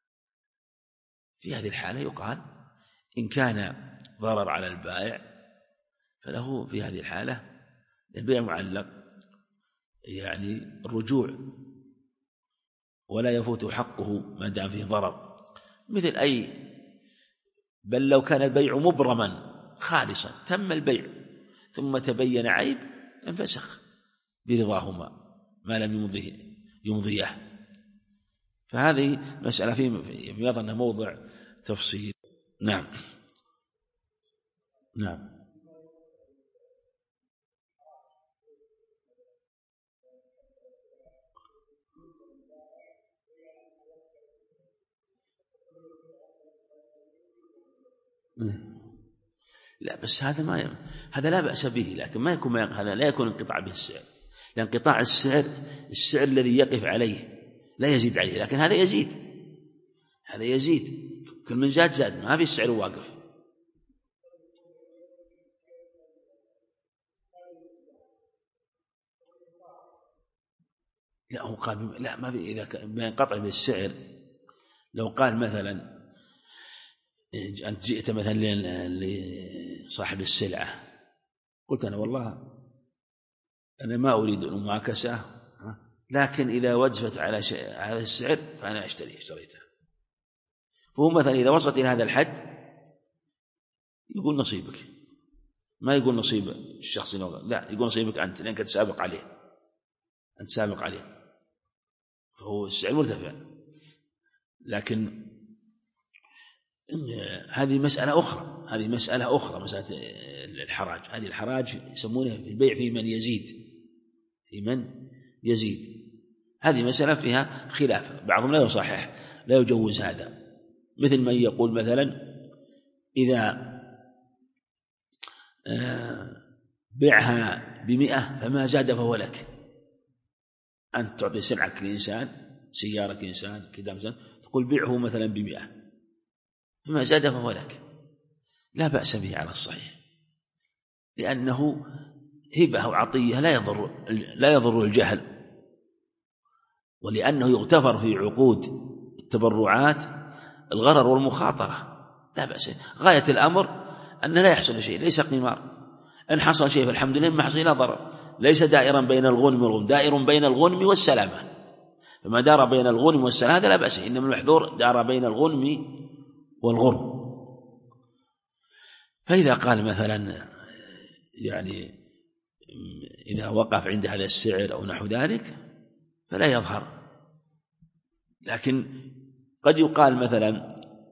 في هذه الحالة يقال إن كان ضرر على البائع فله في هذه الحالة البيع معلق، يعني الرجوع، ولا يفوت حقه ما دام فيه ضرر، مثل بل لو كان البيع مبرما خالصا تم البيع ثم تبين عيب انفسخ برضاهما ما لم يمضيه. فهذه مسألة في يظن موضع تفصيل. نعم. لا بس هذا لا بأس به، لكن ما يكون هذا لا يكون انقطاع به السعر، لأن انقطاع السعر الذي يقف عليه لا يزيد عليه، لكن هذا يزيد كل من زاد ما في السعر واقف. لا هو قال لا ما في، إذا ينقطع به السعر لو قال مثلا أنت جئت مثلا لصاحب السلعة قلت أنا والله أنا ما أريد المعاكسة، لكن إذا وجبت على هذا السعر فأنا اشتريته، فهو مثلا إذا وصلت إلى هذا الحد يقول نصيبك، ما يقول نصيب الشخص، لا يقول نصيبك أنت لأنك تسابق عليه، فهو السعر مرتفع. لكن هذه مسألة أخرى، مسألة الحراج، هذه الحراج يسمونها في البيع في من يزيد، هذه مسألة فيها خلاف، بعضهم لا يصحح لا يجوز هذا، مثل من يقول مثلا إذا بيعها ب100 فما زاد فهو لك، أنت تعطي سلعك لإنسان، سيارة إنسان كذا مثلا، تقول بيعه مثلا ب100 فما زاد فهو لك، لا بأس به على الصحيح، لأنه هبة أو عطية لا يضر الجهل، ولأنه يغتفر في عقود التبرعات الغرر والمخاطرة، لا بأس. غاية الأمر أن لا يحصل شيء، ليس قمار، إن حصل شيء فالحمد لله، ما حصل لا ضرر، ليس دائرا بين الغنم والغنم، دائر بين الغنم والسلامة، فما دار بين الغنم والسلامة هذا لا بأس، إنما المحذور دار بين الغنم والغرم. فإذا قال مثلا يعني إذا وقف عند هذا السعر أو نحو ذلك فلا يظهر، لكن قد يقال مثلا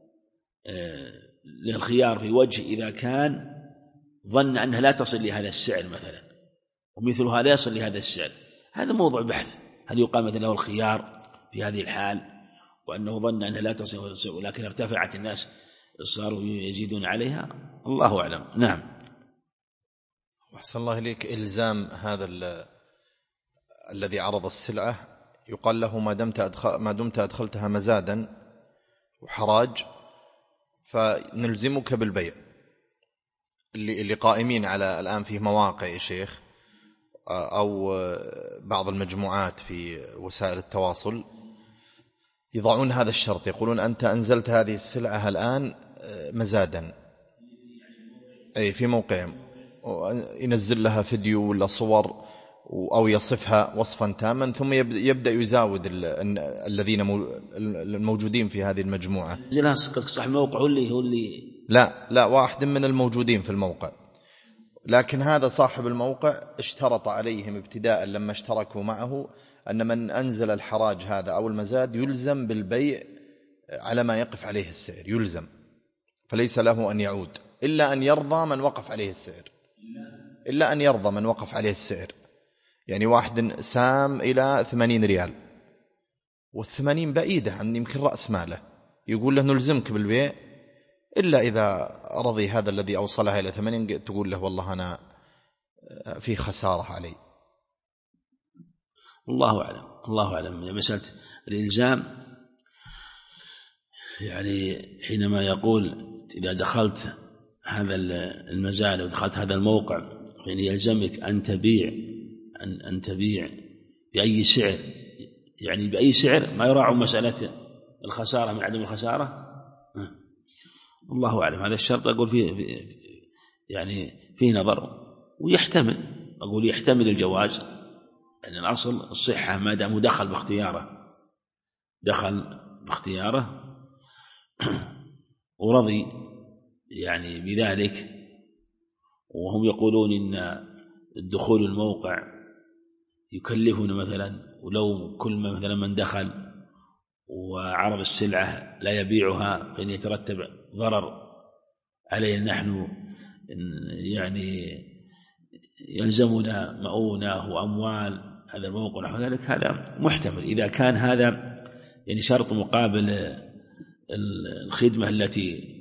للخيار في وجه إذا كان ظن أنها لا تصل لهذا السعر مثلا، ومثلها لا يصل لهذا السعر، هذا موضوع بحث، هل يقام مثلا له الخيار في هذه الحال وأنه ظن أنها لا تصل لهذا السعر ولكن ارتفعت الناس صاروا يزيدون عليها، الله أعلم. نعم. أحسن الله إليك. إلزام الذي عرض السلعة يقال له ما دمت أدخلتها مزادا وحراج فنلزمك بالبيع. اللي قائمين على الآن في مواقع يا شيخ أو بعض المجموعات في وسائل التواصل يضعون هذا الشرط، يقولون أنت أنزلت هذه السلعة الآن مزادا، أي في موقعهم، ينزل لها فيديو ولا صور أو يصفها وصفا تاما، ثم يبدأ يزاود الذين الموجودين في هذه المجموعة. صح الموقع هو اللي لا واحد من الموجودين في الموقع، لكن هذا صاحب الموقع اشترط عليهم ابتداء لما اشتركوا معه أن من أنزل الحراج هذا أو المزاد يلزم بالبيع على ما يقف عليه السعر، يلزم، فليس له أن يعود إلا أن يرضى من وقف عليه السعر، إلا أن يرضى من وقف عليه السعر. يعني واحد سام إلى 80 ريال وال80 بعيدة عن يمكن رأس ماله، يقول له نلزمك بالبيع إلا إذا رضي هذا الذي أوصلها إلى 80، تقول له والله أنا في خسارة علي. الله أعلم. مسألة الإلزام يعني حينما يقول إذا دخلت هذا المجال ودخلت هذا الموقع يعني يلزمك أن تبيع بأي سعر، يعني بأي سعر ما يراعي مسألة الخسارة من عدم الخسارة. الله أعلم. هذا الشرط أقول فيه نظر، ويحتمل، أقول يحتمل الجواز، أن الأصل الصحة ما دام دخل باختياره ورضي يعني بذلك. وهم يقولون إن الدخول الموقع يكلفنا مثلا، ولو كل ما مثلا من دخل وعرض السلعة لا يبيعها فإن يترتب ضرر علينا نحن، يعني يلزمنا مؤونة وأموال هذا الموقع نحو ذلك. هذا محتمل إذا كان هذا يعني شرط مقابل الخدمة التي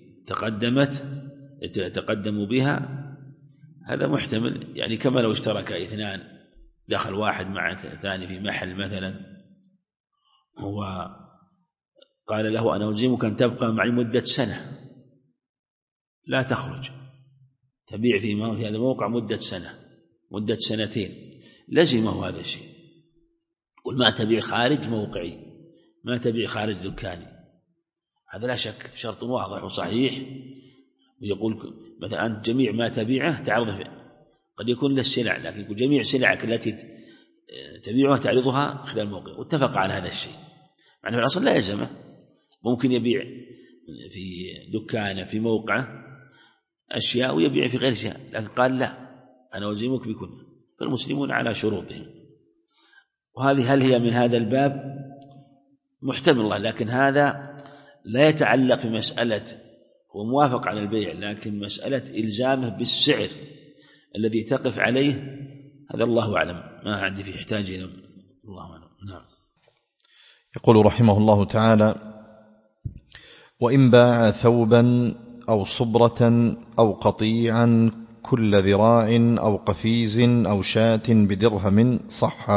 تقدموا بها، هذا محتمل. يعني كما لو اشترك اثنان، دخل واحد مع ثاني في محل مثلا، هو قال له أنا ألزمك أن تبقى معي مدة سنة لا تخرج، تبيع في هذا الموقع مدة سنتين، لزمه هذا الشيء. قل ما تبيع خارج موقعي، ما تبيع خارج دكاني، هذا لا شك شرط واضح وصحيح. ويقول مثلا أنت جميع ما تبيعه تعرض فيه، قد يكون للسلع، لكن يقول جميع سلعك التي تبيعها تعرضها خلال الموقع، واتفق على هذا الشيء. معنى في الأصل لا يلزمه، ممكن يبيع في دكانه في موقعه أشياء ويبيع في غير أشياء، لكن قال لا أنا ألزمك بكل. فالمسلمون على شروطهم، وهذه هل هي من هذا الباب؟ محتمل الله، لكن هذا لا يتعلق في مسألة هو موافق على البيع، لكن مسألة إلزامه بالسعر الذي تقف عليه، هذا الله أعلم، ما عندي فيه يحتاج إلى الله أعلم. نعم. يقول رحمه الله تعالى: وإن باع ثوبا أو صبرة أو قطيعا كل ذراع أو قفيز أو شاة بدرهم صح.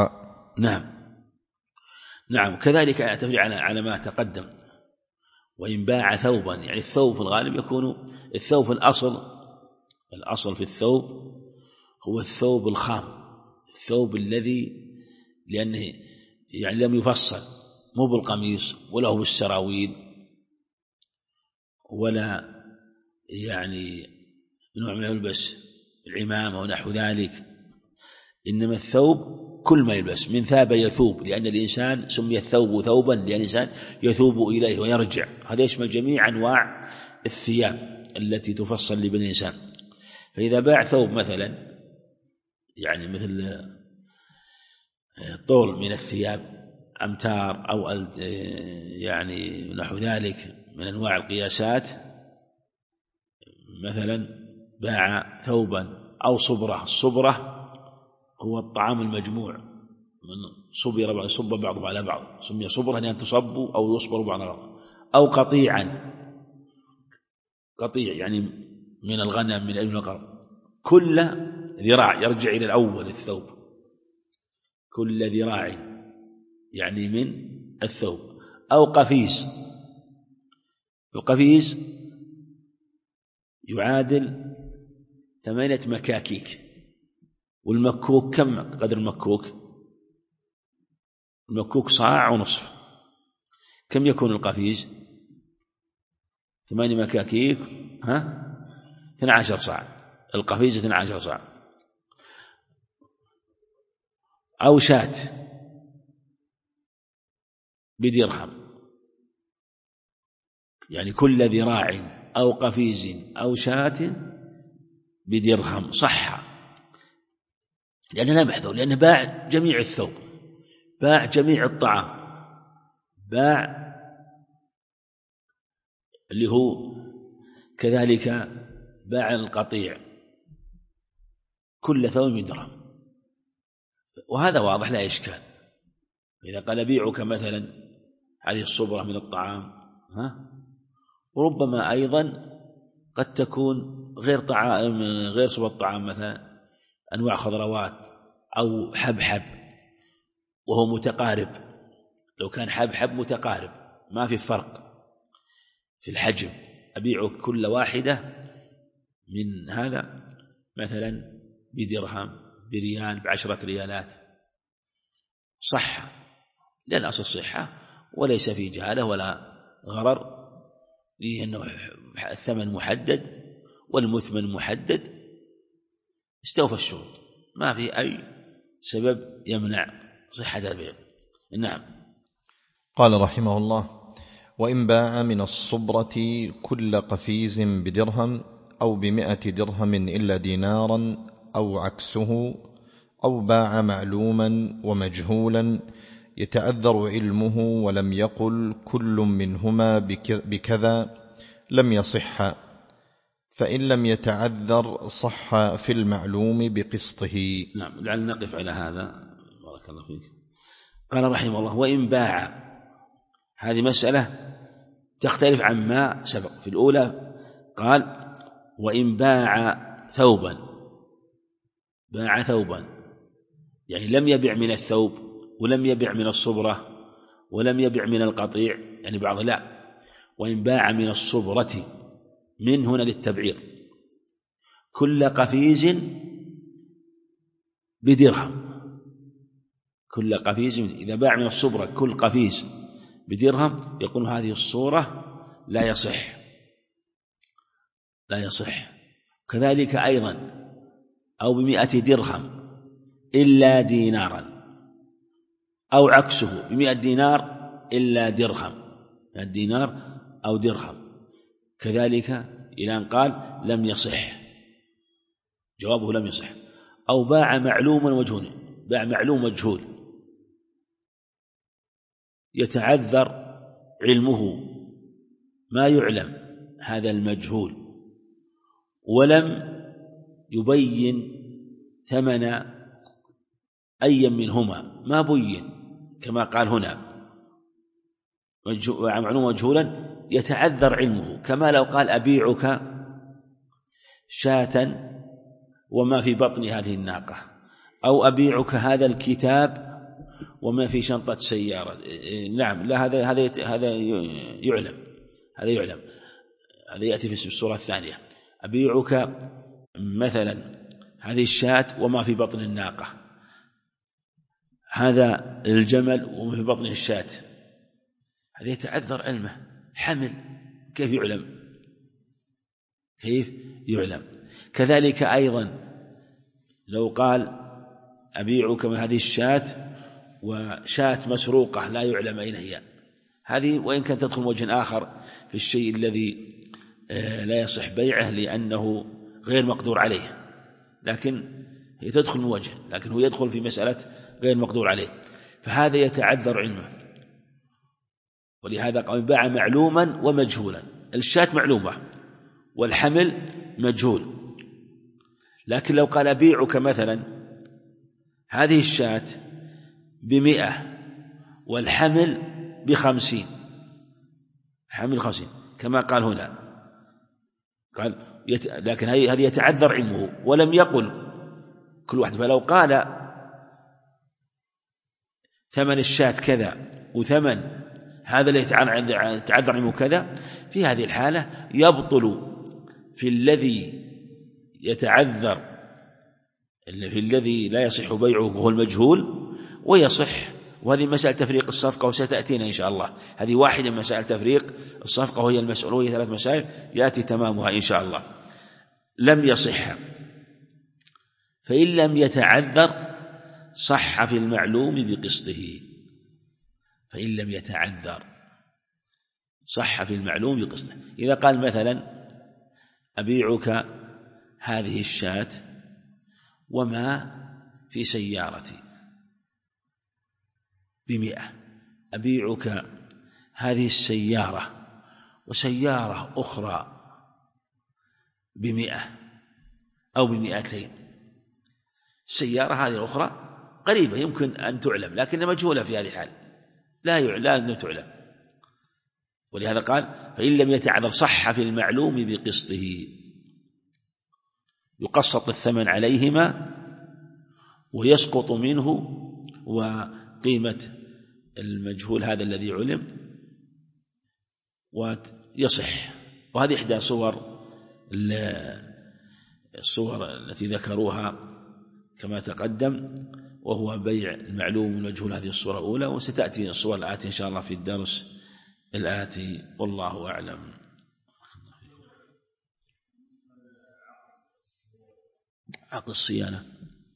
نعم كذلك يعتمد على ما تقدم. وإن باع ثوبا، يعني الثوب في الغالب يكون الثوب في الأصل في الثوب هو الثوب الخام، الثوب الذي لأنه يعني لم يفصل، مو بالقميص ولا هو بالسراويل ولا يعني نوع ما يلبس العمامة ونحو ذلك، إنما الثوب كل ما يلبس من ثاب يثوب، لأن الإنسان سمي الثوب ثوبا لأن الإنسان يثوب إليه ويرجع، هذا يشمل جميع أنواع الثياب التي تفصل لبني الإنسان. فإذا باع ثوب مثلا يعني مثل طول من الثياب أمتار أو يعني نحو ذلك من أنواع القياسات، مثلا باع ثوبا أو صبرة، الصبرة هو الطعام المجموع من صب بعضه على بعض، سمي صبرة لأن تصب أو يصبر بعض على بعض. أو قطيعا، قطيع يعني من الغنم من الإبل والبقر، كل ذراع يرجع إلى الأول الثوب، كل ذراع يعني من الثوب، أو قفيز. القفيز يعادل 8 مكاكيك. والمكوك كم قدر المكوك؟ المكوك 1.5 صاع. كم يكون القفيز؟ 8 مكاكيك 12 صاع. القفيز 12 صاع. أو شاة بدرهم، يعني كل ذراع أو قفيز أو شاة بدرهم صح، لأنه لا بحثه، لأنه باع جميع الثوب، باع جميع الطعام، باع اللي هو كذلك باع القطيع، كل ثوب بدرهم. وهذا واضح لا إشكال. إذا قال بيعك مثلا هذه الصبرة من الطعام، وربما أيضا قد تكون غير طعام، غير صبر الطعام، مثلا أنواع خضروات أو حبحب وهو متقارب. لو كان حبحب متقارب ما في فرق في الحجم، أبيعك كل واحدة من هذا مثلا بدرهم، بريال، ب10 ريالات، صح، لأن أصل الصحة وليس في جهالة ولا غرر، لأنه الثمن محدد والمثمن محدد، استوفى الشروط، ما في أي سبب يمنع صحة البيع. نعم. قال رحمه الله: وإن باع من الصبرة كل قفيز بدرهم أو ب100 درهم إلا دينارا أو عكسه، أو باع معلوما ومجهولا يتعذر علمه ولم يقل كل منهما بكذا لم يصح، فإن لم يتعذر صح في المعلوم بقسطه. نعم، لعل نقف على هذا. بارك الله فيك. قال رحمه الله: وإن باع، هذه مسألة تختلف عن ما سبق. في الأولى قال: وإن باع ثوبا، باع ثوبا يعني لم يبع من الثوب ولم يبع من الصبرة ولم يبع من القطيع، يعني بعض لا، وإن باع من الصبرة، من هنا للتبعيض، كل قفيز بدرهم، كل قفيز، إذا باع من الصبرة كل قفيز بدرهم، يقول هذه الصورة لا يصح، لا يصح. كذلك أيضا أو ب100 درهم إلا دينارا، أو عكسه ب100 دينار إلا درهم، الدينار أو درهم، كذلك إلى أن قال لم يصح، جوابه لم يصح. أو باع معلوما ومجهولا، باع معلوم مجهول يتعذر علمه، ما يعلم هذا المجهول، ولم يبين ثمن أي منهما، ما بين كما قال هنا، معلوم مجهولا يتعذر علمه، كما لو قال أبيعك شاة وما في بطن هذه الناقة، أو أبيعك هذا الكتاب وما في شنطة سيارة. نعم، لا، هذا يعلم، هذا يعلم، هذا يأتي في السورة الثانية. أبيعك مثلا هذه الشاة وما في بطن الناقة، هذا الجمل وما في بطنه الشاة، هذا يتعذر علمه، حمل، كيف يعلم؟ كيف يعلم؟ كذلك أيضا لو قال أبيعك من هذه الشاة وشاة مسروقة لا يعلم أين هي، هذه وإن كانت تدخل وجه آخر في الشيء الذي لا يصح بيعه لأنه غير مقدور عليه، لكن هي تدخل من وجه، لكن هو يدخل في مسألة غير مقدور عليه، فهذا يتعذر علمه. ولهذا قال باع معلوما ومجهولا، الشاة معلومة والحمل مجهول. لكن لو قال أبيعك مثلا هذه الشاة ب100 والحمل ب50، حمل 50 كما قال هنا، قال لكن هذه يتعذر علمه ولم يقل كل واحد. فلو قال ثمن الشاة كذا وثمن هذا اللي يتعذر عنه كذا، في هذه الحالة يبطل في الذي يتعذر، في الذي لا يصح بيعه وهو المجهول، ويصح. وهذه مسألة تفريق الصفقة وستأتينا إن شاء الله، هذه واحدة من مسائل تفريق الصفقة وهي المسألة، وهي 3 مسائل يأتي تمامها إن شاء الله. لم يصح، فإن لم يتعذر صح في المعلوم بقسطه. فإن لم يتعذر صح في المعلوم بقسطه. إذا قال مثلا أبيعك هذه الشاة وما في سيارتي ب100، أبيعك هذه السيارة وسيارة أخرى ب100 أو ب200. السيارة هذه الأخرى قريبة يمكن أن تعلم لكن مجهولة في هذه الحال، لا تعلم. ولهذا قال فإن لم يتعذر صح في المعلوم بقسطه، يقسط الثمن عليهما ويسقط منه وقيمة المجهول هذا الذي علم ويصح. وهذه إحدى الصور التي ذكروها كما تقدم، وهو بيع المعلوم والمجهول، هذه الصورة الأولى. وستأتي الصور الآتية إن شاء الله في الدرس الآتي، والله أعلم. عقد الصيانة،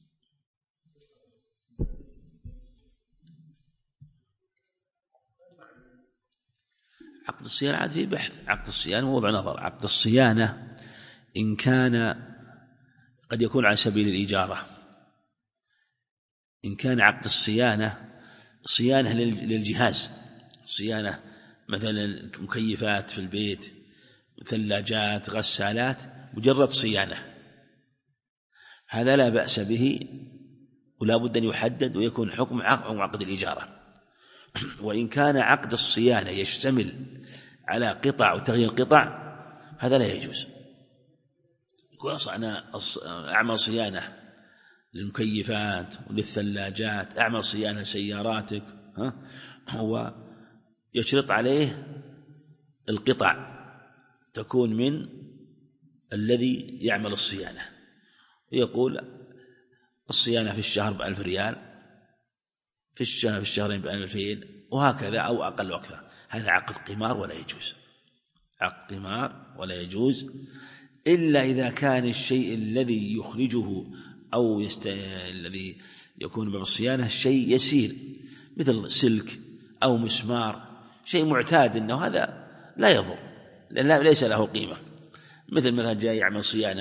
عقد الصيانة عاد في بحث. عقد الصيانة موضوع نظر. عقد الصيانة إن كان قد يكون على سبيل الإجارة، إن كان عقد الصيانة صيانة للجهاز، صيانة مثلا مكيفات في البيت، ثلاجات، غسالات، مجرد صيانة، هذا لا بأس به ولا بد أن يحدد ويكون حكم عقد الإجارة. وإن كان عقد الصيانة يشتمل على قطع وتغيير قطع، هذا لا يجوز. يكون أنا أعمل صيانة للمكيفات وللثلاجات، أعمل صيانة لسياراتك، هو يشرط عليه القطع تكون من الذي يعمل الصيانة، يقول الصيانة في الشهر ب1000 ريال، في الشهرين ب2000، وهكذا أو أقل وأكثر. هذا عقد قمار ولا يجوز، عقد قمار ولا يجوز، إلا إذا كان الشيء الذي يخرجه أو الذي يكون بالصيانة شيء يسير مثل سلك أو مسمار، شيء معتاد أنه هذا لا يضر لأن ليس له قيمة. مثلا جاي يعمل صيانة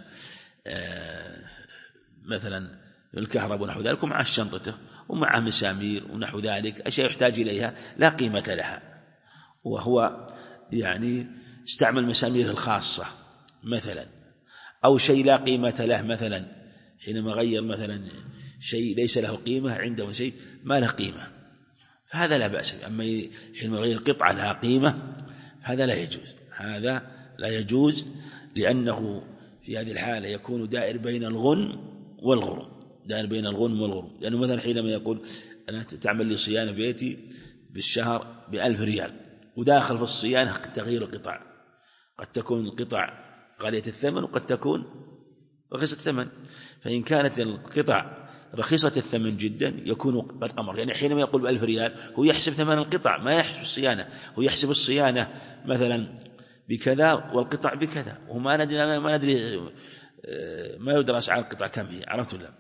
مثلا الكهرباء ونحو ذلك، ومع شنطته ومع مسامير ونحو ذلك، أشياء يحتاج إليها لا قيمة لها، وهو يعني استعمل مسامير الخاصة مثلا، أو شيء لا قيمة له، مثلا حينما غير مثلا شيء ليس له قيمة، عنده شيء ما له قيمة، فهذا لا بأس. أما حينما يغير قطعة لها قيمة هذا لا يجوز، هذا لا يجوز، لأنه في هذه الحالة يكون دائر بين الغنم والغرم، دائر بين الغنم والغرم. لأنه مثلا حينما يقول أنا تعمل لي صيانة بيتي بالشهر ب1000 ريال، وداخل في الصيانة تغيير القطع، قد تكون القطع غالية الثمن وقد تكون رخيصة الثمن. فإن كانت القطع رخيصة الثمن جدا يكون قد قمر، يعني حينما يقول ب1000 ريال هو يحسب ثمن القطع، ما يحسب الصيانة، هو يحسب الصيانة مثلا بكذا والقطع بكذا، وما ندري ما يدرى أسعار القطع كم هي، عرفت ولا؟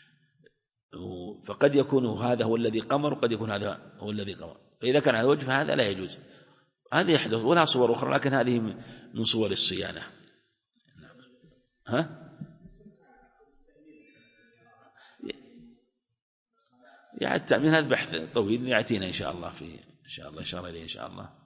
فقد يكون هذا هو الذي قمر وقد يكون هذا هو الذي قمر. فإذا كان على وجه فهذا لا يجوز. هذه يحدث، ولها صور أخرى لكن هذه من صور الصيانة. يعني التأمين هذا بحث طويل يأتينا إن شاء الله إن شاء الله إشارة إليه إن شاء الله.